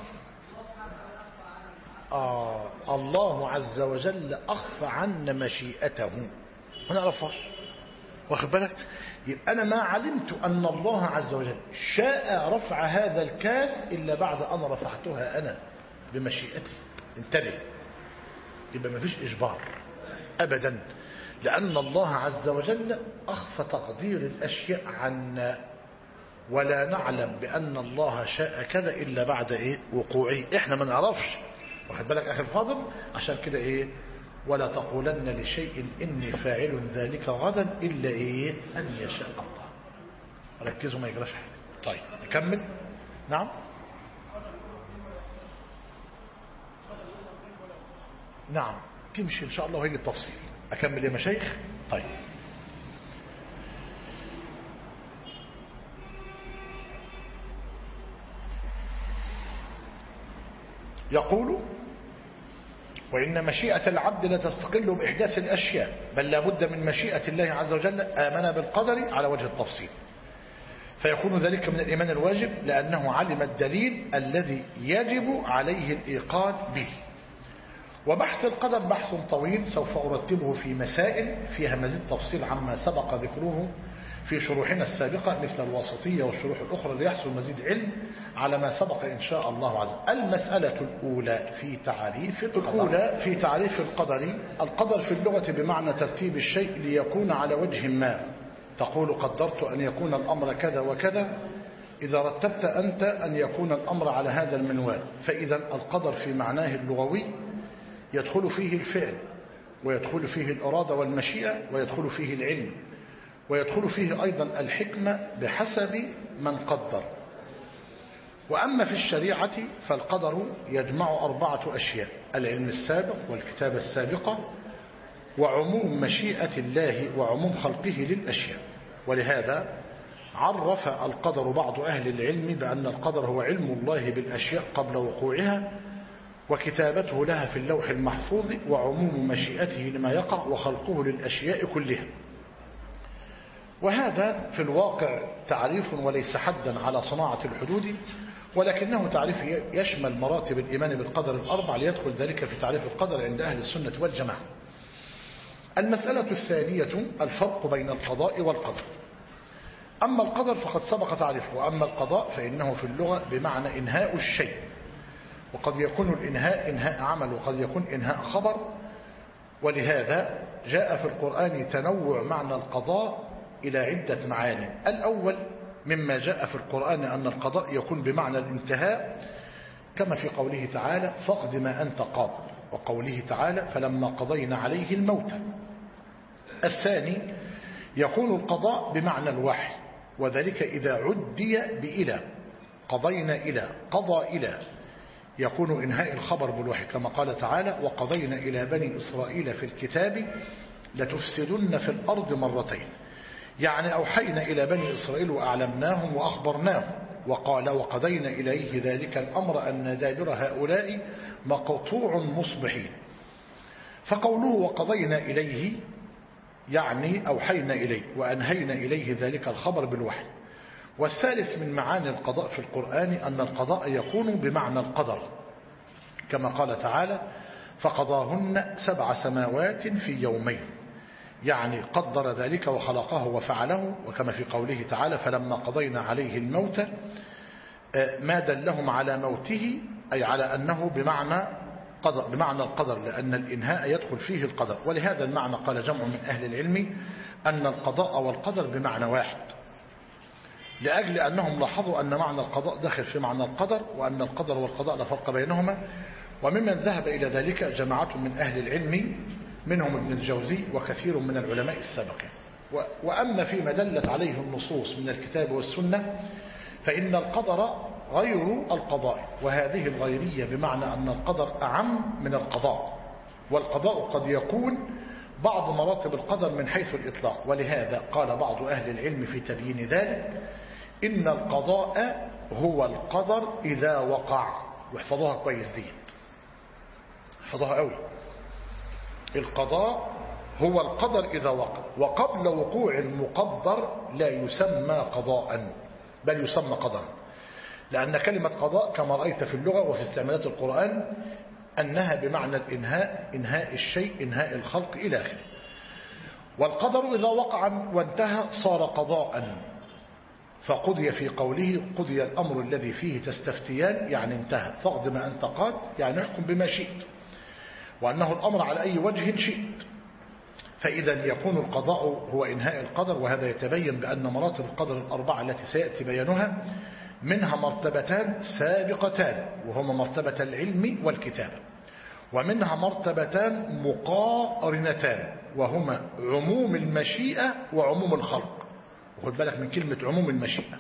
الله عز وجل أخفى عنا مشيئته ما نعرفهاش، واخد بالك؟ يبقى أنا ما علمت أن الله عز وجل شاء رفع هذا الكاس إلا بعد أن رفعتها أنا بمشيئتي. انتبه، يبقى ما فيش إجبار أبدا، لأن الله عز وجل أخفى تقدير الأشياء عنا، ولا نعلم بأن الله شاء كذا إلا بعد وقوعه. إحنا ما نعرفش، واخد بالك أخي الفاضل؟ عشان كده ولا تقولن لشيء إني فاعل ذلك غدا إلا أن يشاء الله. ركزوا ما يجراش حاجة. طيب نكمل. نعم نعم تمشي إن شاء الله وهيجي التفصيل. أكمل يا مشايخ؟ طيب يقول: وإن مشيئة العبد لا تستقل بإحداث الأشياء، بل لا بد من مشيئة الله عز وجل. آمن بالقدر على وجه التفصيل، فيكون ذلك من الإيمان الواجب، لأنه علم الدليل الذي يجب عليه الإيقان به. وبحث القدر بحث طويل سوف أرتبه في مسائل فيها مزيد تفصيل عما سبق ذكره في شروحنا السابقة مثل الواسطية والشروح الأخرى ليحصل مزيد علم على ما سبق إن شاء الله عز وجل. المسألة الأولى في تعريف القدر. القدر في اللغة بمعنى ترتيب الشيء ليكون على وجه ما. تقول قدرت أن يكون الأمر كذا وكذا، إذا رتبت أنت أن يكون الأمر على هذا المنوال. فإذا القدر في معناه اللغوي يدخل فيه الفعل، ويدخل فيه الإرادة والمشيئة، ويدخل فيه العلم، ويدخل فيه أيضا الحكمة بحسب من قدر. وأما في الشريعة فالقدر يجمع 4 أشياء: العلم السابق، والكتابة السابقة، وعموم مشيئة الله، وعموم خلقه للأشياء. ولهذا عرف القدر بعض أهل العلم بأن القدر هو علم الله بالأشياء قبل وقوعها، وكتابته لها في اللوح المحفوظ، وعموم مشيئته لما يقع، وخلقه للأشياء كلها. وهذا في الواقع تعريف وليس حدا على صناعة الحدود، ولكنه تعريف يشمل مراتب الإيمان بالقدر ال4، ليدخل ذلك في تعريف القدر عند أهل السنة والجماعة. المسألة الثانية الفرق بين القضاء والقدر. أما القدر فقد سبق تعريفه، وأما القضاء فإنه في اللغة بمعنى إنهاء الشيء، وقد يكون الإنهاء إنهاء عمل، وقد يكون إنهاء خبر. ولهذا جاء في القرآن تنوع معنى القضاء إلى عدة معاني. الأول مما جاء في القرآن أن القضاء يكون بمعنى الانتهاء، كما في قوله تعالى: فاقض ما أنت قاض، وقوله تعالى: فلما قضينا عليه الموت. الثاني يكون القضاء بمعنى الوحي، وذلك إذا عدي بإلى، قضينا إلى، قضى إلى، يكون إنهاء الخبر بالوحي، كما قال تعالى: وقضينا إلى بني إسرائيل في الكتاب لتفسدن في الأرض مرتين، يعني أوحينا إلى بني إسرائيل وأعلمناهم وأخبرناهم. وقال: وقضينا إليه ذلك الأمر أن دابر هؤلاء مقطوع مصبحين. فقوله وقضينا إليه يعني أوحينا إليه وأنهينا إليه ذلك الخبر بالوحي. والثالث من معاني القضاء في القرآن أن القضاء يكون بمعنى القدر، كما قال تعالى: فقضاهن 7 سماوات في يومين، يعني قدر ذلك وخلقه وفعله. وكما في قوله تعالى: فلما قضينا عليه الموت ما دلهم على موته، أي على أنه بمعنى القدر، لأن الإنهاء يدخل فيه القدر. ولهذا المعنى قال جمع من أهل العلم أن القضاء والقدر بمعنى واحد، لأجل أنهم لاحظوا أن معنى القضاء داخل في معنى القدر، وأن القدر والقضاء لا فرق بينهما. وممن ذهب إلى ذلك جماعة من أهل العلم منهم ابن الجوزي وكثير من العلماء السابقين. وأما فيما دلت عليه النصوص من الكتاب والسنة فإن القدر غير القضاء، وهذه الغيرية بمعنى أن القدر أعم من القضاء، والقضاء قد يكون بعض مراتب القدر من حيث الإطلاق. ولهذا قال بعض أهل العلم في تبيين ذلك: إن القضاء هو القدر إذا وقع. واحفظوها كويس دي، احفظوها قوي. القضاء هو القدر إذا وقع، وقبل وقوع المقدر لا يسمى قضاء بل يسمى قدرا، لأن كلمة قضاء كما رأيت في اللغة وفي استعمالات القرآن أنها بمعنى الإنهاء، إنهاء الشيء، إنهاء الخلق إلى آخره. والقدر إذا وقع وانتهى صار قضاء، فقضي في قوله قضي الأمر الذي فيه تستفتيان، يعني انتهى، فاقض ما أنت قاد، يعني احكم بما شئت، وأنه الأمر على أي وجه شئت. فإذا يكون القضاء هو إنهاء القدر، وهذا يتبين بأن مراتب القدر الأربعة التي سيأتي بيانها منها مرتبتان سابقتان وهما مرتبة العلم والكتابة، ومنها مرتبتان مقارنتان وهما عموم المشيئة وعموم الخلق. وخد بالك من كلمة عموم المشيئة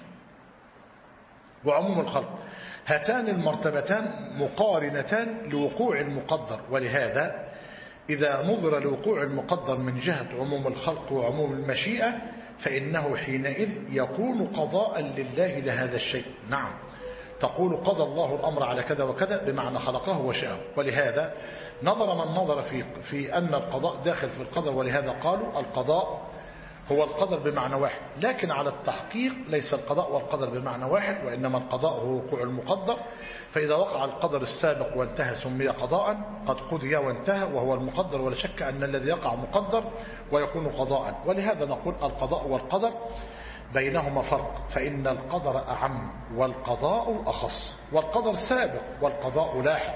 وعموم الخلق، هاتان المرتبتان مقارنتان لوقوع المقدر، ولهذا إذا نظر لوقوع المقدر من جهة عموم الخلق وعموم المشيئة فإنه حينئذ يكون قضاء لله لهذا الشيء. نعم، تقول قضى الله الأمر على كذا وكذا بمعنى خلقه وشاءه، ولهذا نظر من نظر في أن القضاء داخل في القدر، ولهذا قالوا القضاء هو القدر بمعنى واحد، لكن على التحقيق ليس القضاء والقدر بمعنى واحد، وإنما القضاء هو وقوع المقدر. فإذا وقع القدر السابق وانتهى سمي قضاء، قد قضي وانتهى وهو المقدر، ولا شك أن الذي يقع مقدر ويكون قضاء. ولهذا نقول القضاء والقدر بينهما فرق، فإن القدر أعم والقضاء أخص، والقدر سابق والقضاء لاحق.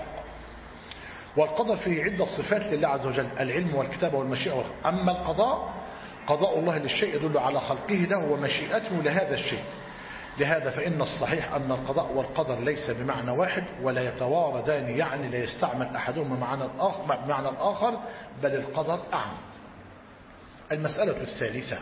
والقدر فيه عدة صفات لله عز وجل، العلم والكتابة والمشيئة. أما القضاء قضاء الله للشيء يدل على خلقه له ومشيئته لهذا الشيء. لهذا فإن الصحيح أن القضاء والقدر ليس بمعنى واحد ولا يتواردان، يعني لا يستعمل أحدهما بمعنى الآخر، بل القدر أعم. المسألة الثالثة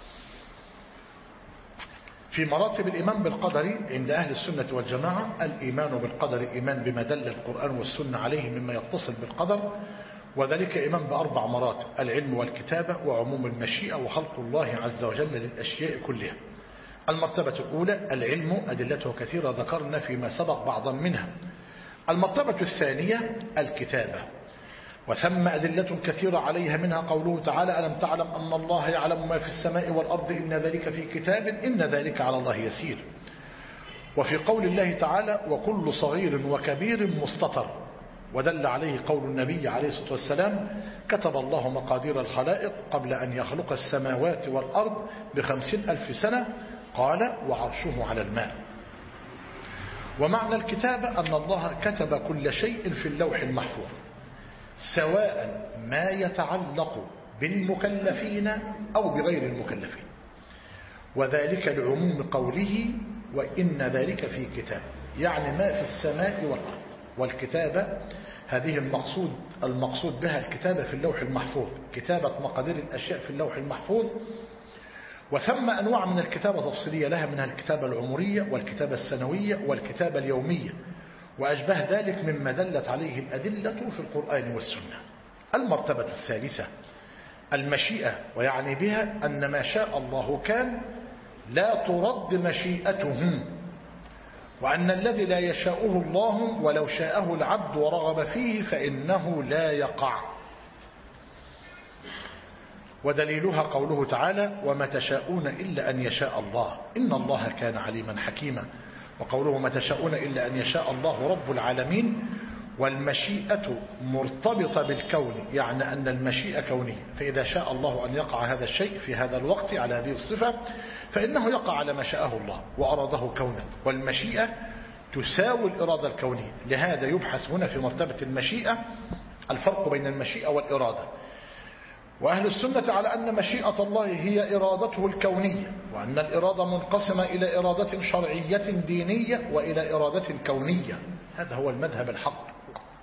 في مراتب الإيمان بالقدر عند أهل السنة والجماعة: الإيمان بالقدر إيمان بما دل القرآن والسنة عليه مما يتصل بالقدر، وذلك إيمان بأربع مراتب: العلم والكتابة وعموم المشيئة وخلق الله عز وجل للأشياء كلها. المرتبة الأولى العلم، أدلته كثيرة ذكرنا فيما سبق بعضا منها. المرتبة الثانية الكتابة، وثم أدلة كثيرة عليها، منها قوله تعالى: ألم تعلم أن الله يعلم ما في السماء والأرض إن ذلك في كتاب إن ذلك على الله يسير. وفي قول الله تعالى: وكل صغير وكبير مستطر، ودل عليه قول النبي عليه الصلاة والسلام: كتب الله مقادير الخلائق قبل أن يخلق السماوات والأرض ب50,000 سنة، قال: وعرشه على الماء. ومعنى الكتابة أن الله كتب كل شيء في اللوح المحفوظ، سواء ما يتعلق بالمكلفين أو بغير المكلفين، وذلك لعموم قوله: وإن ذلك في كتاب، يعني ما في السماء والأرض. والكتابة هذه المقصود بها الكتابة في اللوح المحفوظ، كتابة مقادير الأشياء في اللوح المحفوظ. وثم أنواع من الكتابة تفصيلية لها، منها الكتابة العمرية والكتابة السنوية والكتابة اليومية وأشبه ذلك مما دلت عليه الأدلة في القرآن والسنة. المرتبة الثالثة المشيئة، ويعني بها أن ما شاء الله كان، لا ترد مشيئته، وأن الذي لا يشاءه الله ولو شاءه العبد ورغب فيه فإنه لا يقع. ودليلها قوله تعالى: وما تشاءون إلا أن يشاء الله إن الله كان عليما حكيما. وقوله: ما تشاءون إلا أن يشاء الله رب العالمين. والمشيئة مرتبطة بالكون، يعني أن المشيئة كونية، فإذا شاء الله أن يقع هذا الشيء في هذا الوقت على هذه الصفة فإنه يقع على ما شاءه الله وأراده كونا، والمشيئة تساوي الإرادة الكونية. لهذا يبحث هنا في مرتبة المشيئة الفرق بين المشيئة والإرادة. وأهل السنة على أن مشيئة الله هي إرادته الكونية، وأن الإرادة منقسمة إلى إرادة شرعية دينية وإلى إرادة كونية. هذا هو المذهب الحق.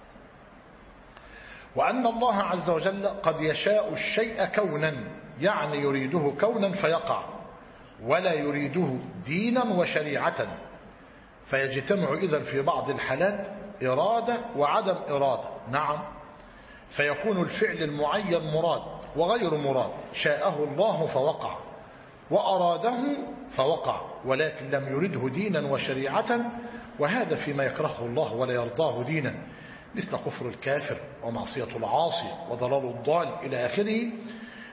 وأن الله عز وجل قد يشاء الشيء كونا، يعني يريده كونا فيقع، ولا يريده دينا وشريعة، فيجتمع إذن في بعض الحالات إرادة وعدم إرادة. نعم، فيكون الفعل المعين مراد وغير مراد، شاءه الله فوقع وأراده فوقع، ولكن لم يرده دينا وشريعة، وهذا فيما يكرهه الله ولا يرضاه دينا، مثل كفر الكافر ومعصية العاصي وضلال الضال إلى آخره.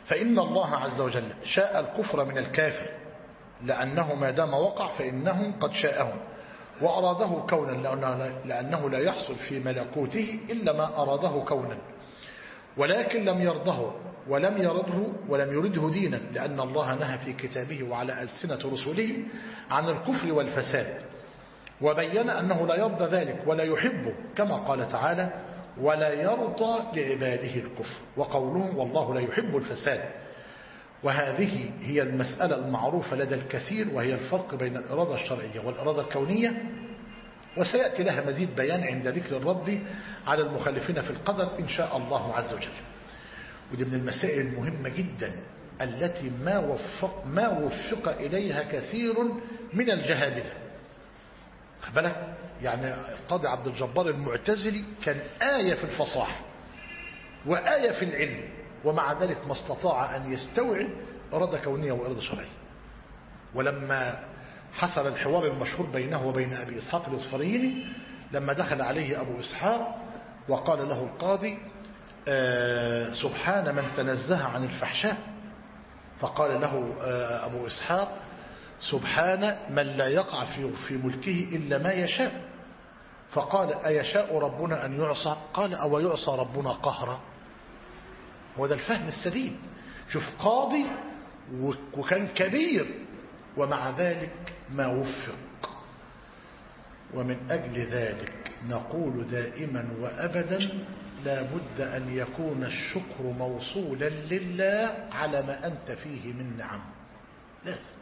فإن الله عز وجل شاء الكفر من الكافر، لأنه ما دام وقع فإنه قد شاءه وأراده كونا، لأنه لا يحصل في ملكوته إلا ما أراده كونا، ولكن لم يرضه ولم يرده دينا، لأن الله نهى في كتابه وعلى ألسنة رسله عن الكفر والفساد، وبين أنه لا يرضى ذلك ولا يحبه، كما قال تعالى: ولا يرضى لعباده الكفر، وقوله: والله لا يحب الفساد. وهذه هي المسألة المعروفة لدى الكثير، وهي الفرق بين الإرادة الشرعية والإرادة الكونية، وسيأتي لها مزيد بيان عند ذكر الرد على المخالفين في القدر إن شاء الله عز وجل. ودي من المسائل المهمة جدا التي ما وفق إليها كثير من الجهابذة. بالك يعني القاضي عبد الجبار المعتزلي كان آية في الفصاحة وآية في العلم، ومع ذلك ما استطاع أن يستوعب إرادة كونية وإرادة شرعية. ولما حصل الحوار المشهور بينه وبين أبي إسحاق الإصفريني، لما دخل عليه أبو إسحاق وقال له القاضي: سبحان من تنزه عن الفحشاء. فقال له أبو إسحاق: سبحان من لا يقع في ملكه إلا ما يشاء. فقال: أيشاء ربنا أن يعصى؟ قال: أو يعصى ربنا قهرا؟ وده الفهم السديد. شوف قاضي وكان كبير ومع ذلك ما وفق. ومن أجل ذلك نقول دائما وأبدا: لا بد أن يكون الشكر موصولا لله على ما أنت فيه من نعم، لازم.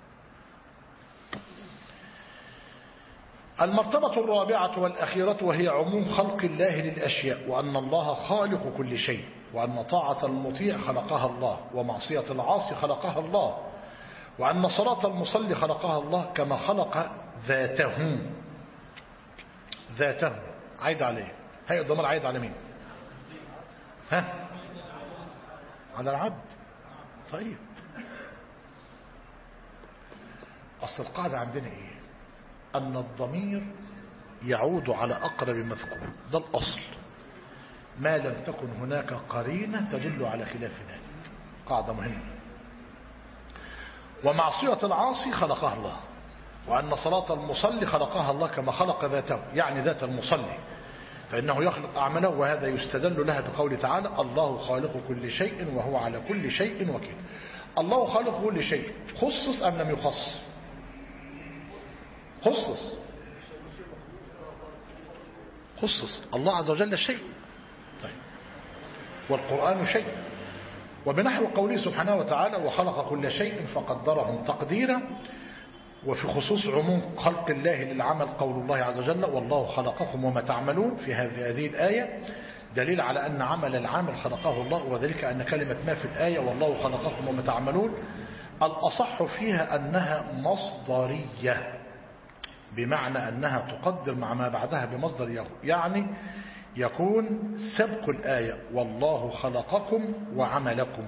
المرتبة الرابعة والأخيرة وهي عموم خلق الله للأشياء، وأن الله خالق كل شيء، وأن طاعة المطيع خلقها الله، ومعصية العاصي خلقها الله، وأن صلاة المصلي خلقها الله كما خلق ذاته عايد عليه. هي الضمير عايد على مين؟ على العبد. طيب، أصل القاعدة عندنا إيه؟ أن الضمير يعود على أقرب مذكور، ده الأصل، ما لم تكن هناك قرينة تدل على خلاف ذلك. قاعدة مهمة. ومعصية العاصي خلقها الله، وأن صلاة المصلي خلقها الله كما خلق ذاته، يعني ذات المصلي، فإنه يخلق أعماله، وهذا يستدل لها بقول تعالى: الله خالق كل شيء وهو على كل شيء وكيل. الله خالق كل شيء، خصص أم لم يخصص؟ خصص الله عز وجل شيء. طيب، والقرآن شيء. وبنحو قوله سبحانه وتعالى: وخلق كل شيء فقدره تقديرا. وفي خصوص عموم خلق الله للعمل قول الله عز وجل: والله خلقكم وما تعملون، في هذه الآية دليل على أن عمل العامل خلقه الله، وذلك أن كلمة ما في الآية والله خلقكم وما تعملون الأصح فيها أنها مصدرية، بمعنى أنها تقدر مع ما بعدها بمصدر، يعني يكون سبق الآية والله خلقكم وعملكم.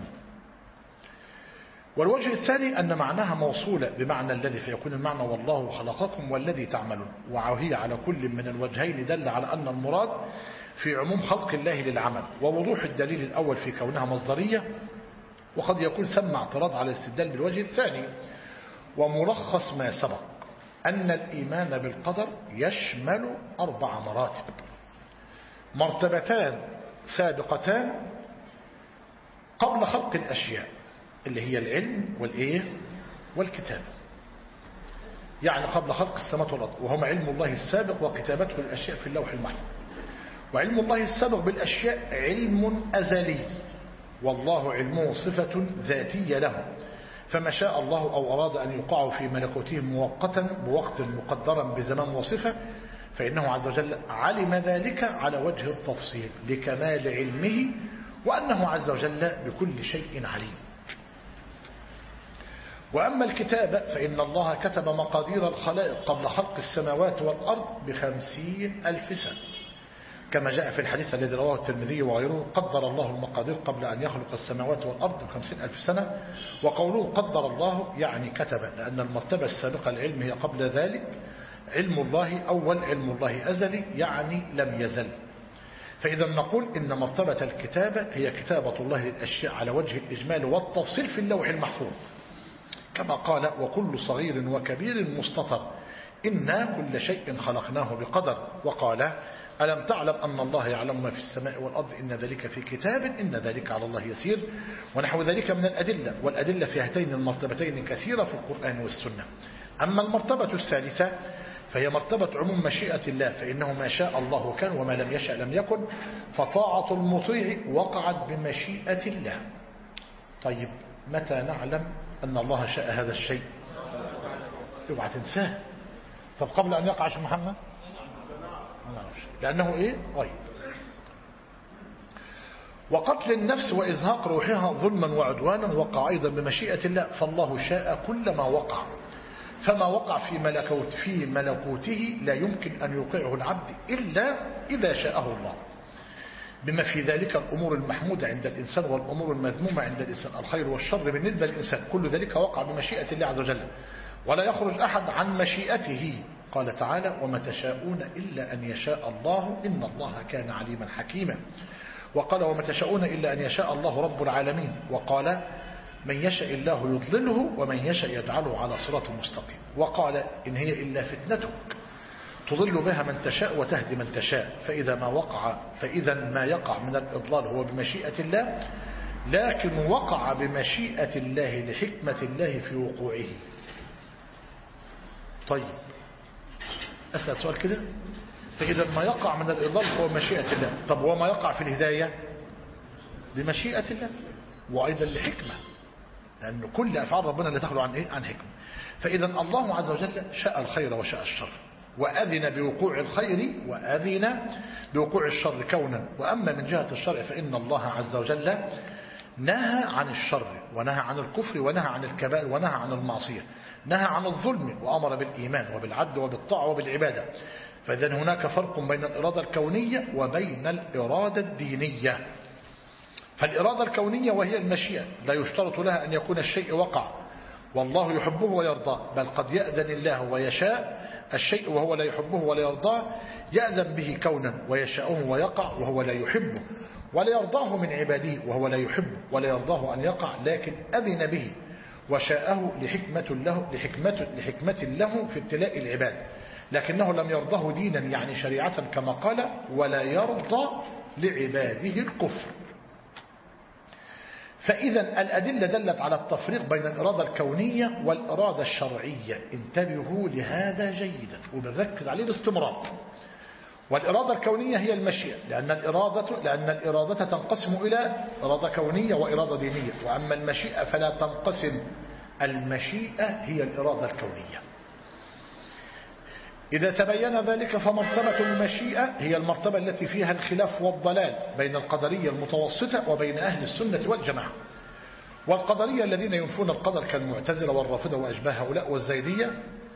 والوجه الثاني أن معناها موصولة بمعنى الذي، فيكون المعنى والله خلقكم والذي تعملون، وهي على كل من الوجهين دل على أن المراد في عموم خلق الله للعمل، ووضوح الدليل الأول في كونها مصدرية، وقد يكون ثم اعتراض على الاستدلال بالوجه الثاني. وملخص ما سبق أن الإيمان بالقدر يشمل 4 مراتب، مرتبتان سابقتان قبل خلق الأشياء، اللي هي العلم والكتابة، يعني قبل خلق السماوات والأرض، وهما علم الله السابق وكتابته الأشياء في اللوح المحفوظ. وعلم الله السابق بالأشياء علم أزلي، والله علمه صفة ذاتية له، فما شاء الله أو أراد أن يقع في ملكوته مؤقتا بوقت مقدرا بزمان وصفة، فإنه عز وجل علم ذلك على وجه التفصيل لكمال علمه، وأنه عز وجل بكل شيء عليم. وأما الكتابة فإن الله كتب مقادير الخلائق قبل خلق السماوات والأرض ب50,000 سنة، كما جاء في الحديث الذي رواه الترمذي وغيره: قدر الله المقادير قبل أن يخلق السماوات والأرض ب50,000 سنة. وقوله قدر الله يعني كتب، لأن المرتبة السابقة العلم هي قبل ذلك. علم الله أول، علم الله أزلي، يعني لم يزل. فإذا نقول إن مرتبة الكتابة هي كتابة الله للأشياء على وجه الإجمال والتفصيل في اللوح المحفوظ، كما قال وكل صغير وكبير مستطر إنا كل شيء خلقناه بقدر. وقال ألم تعلم أن الله يعلم ما في السماء والأرض إن ذلك في كتاب إن ذلك على الله يسير، ونحو ذلك من الأدلة. والأدلة في هاتين المرتبتين كثيرة في القرآن والسنة. أما المرتبة الثالثة فهي مرتبة عموم مشيئة الله، فإنه ما شاء الله كان وما لم يشأ لم يكن، فطاعة المطيع وقعت بمشيئة الله. طيب متى نعلم أن الله شاء هذا الشيء؟ اوعى تنساه. طب قبل أن يقع شيء محمد لأنه إيه؟ غيب. وقتل النفس وإزهاق روحها ظلما وعدوانا وقع أيضا بمشيئة الله، فالله شاء كل ما وقع، فما وقع في ملكوته لا يمكن أن يوقعه العبد إلا إذا شاءه الله، بما في ذلك الأمور المحمودة عند الإنسان والأمور المذمومة عند الإنسان، الخير والشر بالنسبة للإنسان، كل ذلك وقع بمشيئة الله عز وجل، ولا يخرج أحد عن مشيئته. قال تعالى وما تشاءون إلا أن يشاء الله إن الله كان عليما حكيما. وقال وما تشاءون إلا أن يشاء الله رب العالمين. وقال من يشاء الله يضلله ومن يشاء يجعله على صراط مستقيم. وقال إن هي إلا فتنتك تضل بها من تشاء وتهدي من تشاء. فإذا ما يقع من الإضلال هو بمشيئة الله، لكن وقع بمشيئة الله لحكمة الله في وقوعه. طيب أسأل سؤال كده، فإذا ما يقع من الإضلال هو مشيئة الله. طب وما يقع في الهداية بمشيئة الله وأيضا لحكمة، لأن كل أفعال ربنا لا تخلو عن إيه؟ عن حكمة. فإذا الله عز وجل شاء الخير وشاء الشر، وأذن بوقوع الخير وأذن بوقوع الشر كونا. وأما من جهة الشرع فإن الله عز وجل نهى عن الشر ونهى عن الكفر ونهى عن الكبائر ونهى عن المعصية، نهى عن الظلم وأمر بالإيمان وبالعدل وبالطاعة وبالعبادة. فإذن هناك فرق بين الإرادة الكونية وبين الإرادة الدينية. فالإرادة الكونية وهي المشيئة لا يشترط لها أن يكون الشيء وقع والله يحبه ويرضاه، بل قد يأذن الله ويشاء الشيء وهو لا يحبه ولا يرضاه، يأذن به كونا ويشاءه ويقع وهو لا يحبه، ولا يرضاه من عباده وهو لا يحبه ولا يرضاه أن يقع، لكن أذن به وشاءه لحكمة له في ابتلاء العباد، لكنه لم يرضاه دينا يعني شريعة كما قال ولا يرضى لعباده الكفر. فإذا الأدلة دلت على التفريق بين الإرادة الكونية والإرادة الشرعية. انتبهوا لهذا جيدا وبنركز عليه باستمرار. والإرادة الكونية هي المشيئة، لأن الإرادة تنقسم إلى إرادة كونية وإرادة دينية، وأما المشيئة فلا تنقسم، المشيئة هي الإرادة الكونية. إذا تبين ذلك فمرتبة المشيئة هي المرتبة التي فيها الخلاف والضلال بين القدرية المتوسطة وبين أهل السنة والجماعة. والقدرية الذين ينفون القدر كالمعتزلة والرافضة وأشباه هؤلاء والزيدية،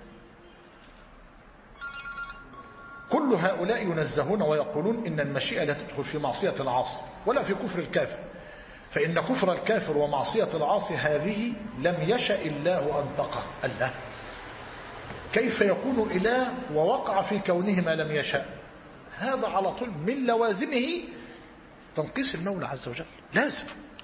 كل هؤلاء ينزهون ويقولون إن المشيئة لا تدخل في معصية العاصي ولا في كفر الكافر، فإن كفر الكافر ومعصية العاصي هذه لم يشأ الله أن تقع. الله كيف يكون إله ووقع في كونه ما لم يشأ؟ هذا على طول من لوازمه تنقيص المولى عز وجل، لازم.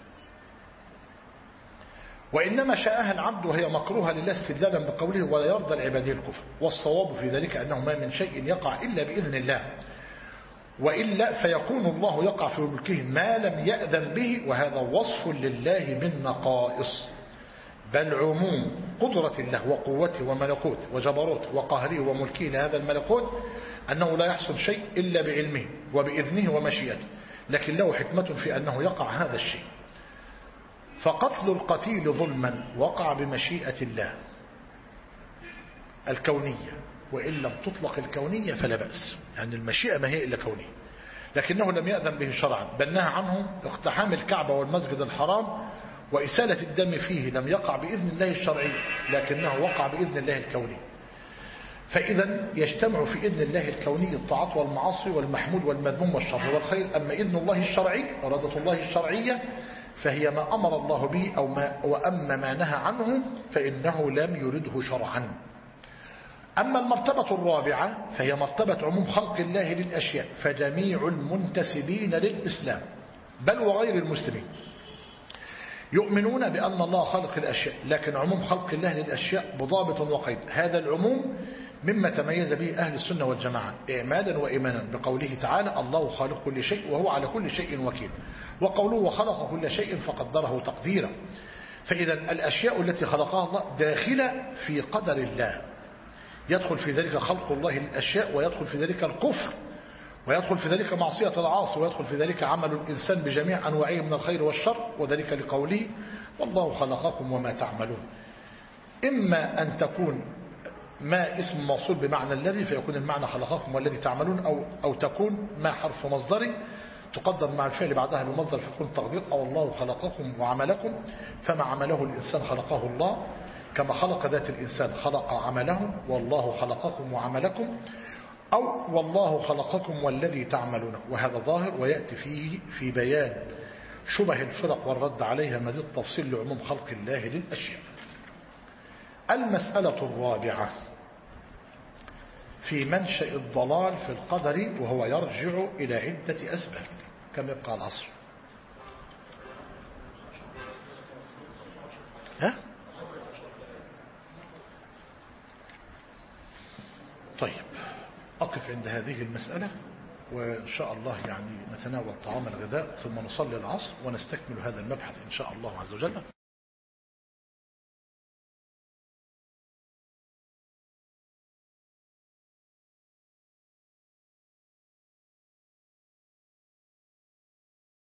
وإنما شاءها العبد وهي مكروهة لله استدلالا بقوله ولا يرضى لعباده الكفر. والصواب في ذلك أنه ما من شيء يقع إلا بإذن الله، وإلا فيكون الله يقع في ملكه ما لم يأذن به، وهذا وصف لله من نقائص، بل عموم قدرة الله وقوته وملكوته وجبروته وقهره وملكه لهذا الملكوت، أنه لا يحصل شيء إلا بعلمه وبإذنه ومشيئته، لكن له حكمة في أنه يقع هذا الشيء. فقتل القتيل ظلما وقع بمشيئة الله الكونية، وإن لم تطلق الكونية فلا بأس، يعني المشيئة ما هي إلا كونية، لكنه لم يأذن به شرعا، بل نهى عنه اقتحام الكعبة والمسجد الحرام وإسالة الدم فيه، لم يقع بإذن الله الشرعي لكنه وقع بإذن الله الكوني. فإذا يجتمع في إذن الله الكوني الطاعات والمعاصي والمحمود والمذموم والشر والخير. أما إذن الله الشرعي إرادة الله الشرعية فهي ما أمر الله به وأما ما نهى عنه فإنه لم يرده شرعا. أما المرتبة الرابعة فهي مرتبة عموم خلق الله للأشياء، فجميع المنتسبين للإسلام بل وغير المسلمين يؤمنون بأن الله خلق الأشياء، لكن عموم خلق الله للأشياء بضابط وقيد. هذا العموم مما تميز به أهل السنة والجماعة إعمالا وإيمانا بقوله تعالى الله خالق كل شيء وهو على كل شيء وكيل، وقوله وخلق كل شيء فقدره تقديرا. فإذا الأشياء التي خلقها الله داخلة في قدر الله، يدخل في ذلك خلق الله للأشياء، ويدخل في ذلك الكفر، ويدخل في ذلك معصية العاصي، ويدخل في ذلك عمل الإنسان بجميع أنواعه من الخير والشر، وذلك لقوله والله خلقكم وما تعملون. إما أن تكون ما اسم موصول بمعنى الذي فيكون المعنى خلقكم والذي تعملون، أو تكون ما حرف مصدري تقدر مع الفعل بعدها بمصدر فيكون تقدير أو الله خلقكم وعملكم، فما عمله الإنسان خلقه الله، كما خلق ذات الإنسان خلق عمله، والله خلقكم وعملكم، أو والله خلقكم والذي تعملونه. وهذا ظاهر ويأتي فيه في بيان شبه الفرق والرد عليها مزيد تفصيل لعموم خلق الله للأشياء. المسألة الرابعة في منشأ الضلال في القدر، وهو يرجع إلى عدة أسباب. كم يبقى العصر؟ ها؟ طيب أقف عند هذه المسألة، وإن شاء الله يعني نتناول طعام الغداء ثم نصلي العصر ونستكمل هذا المبحث إن شاء الله عز وجل.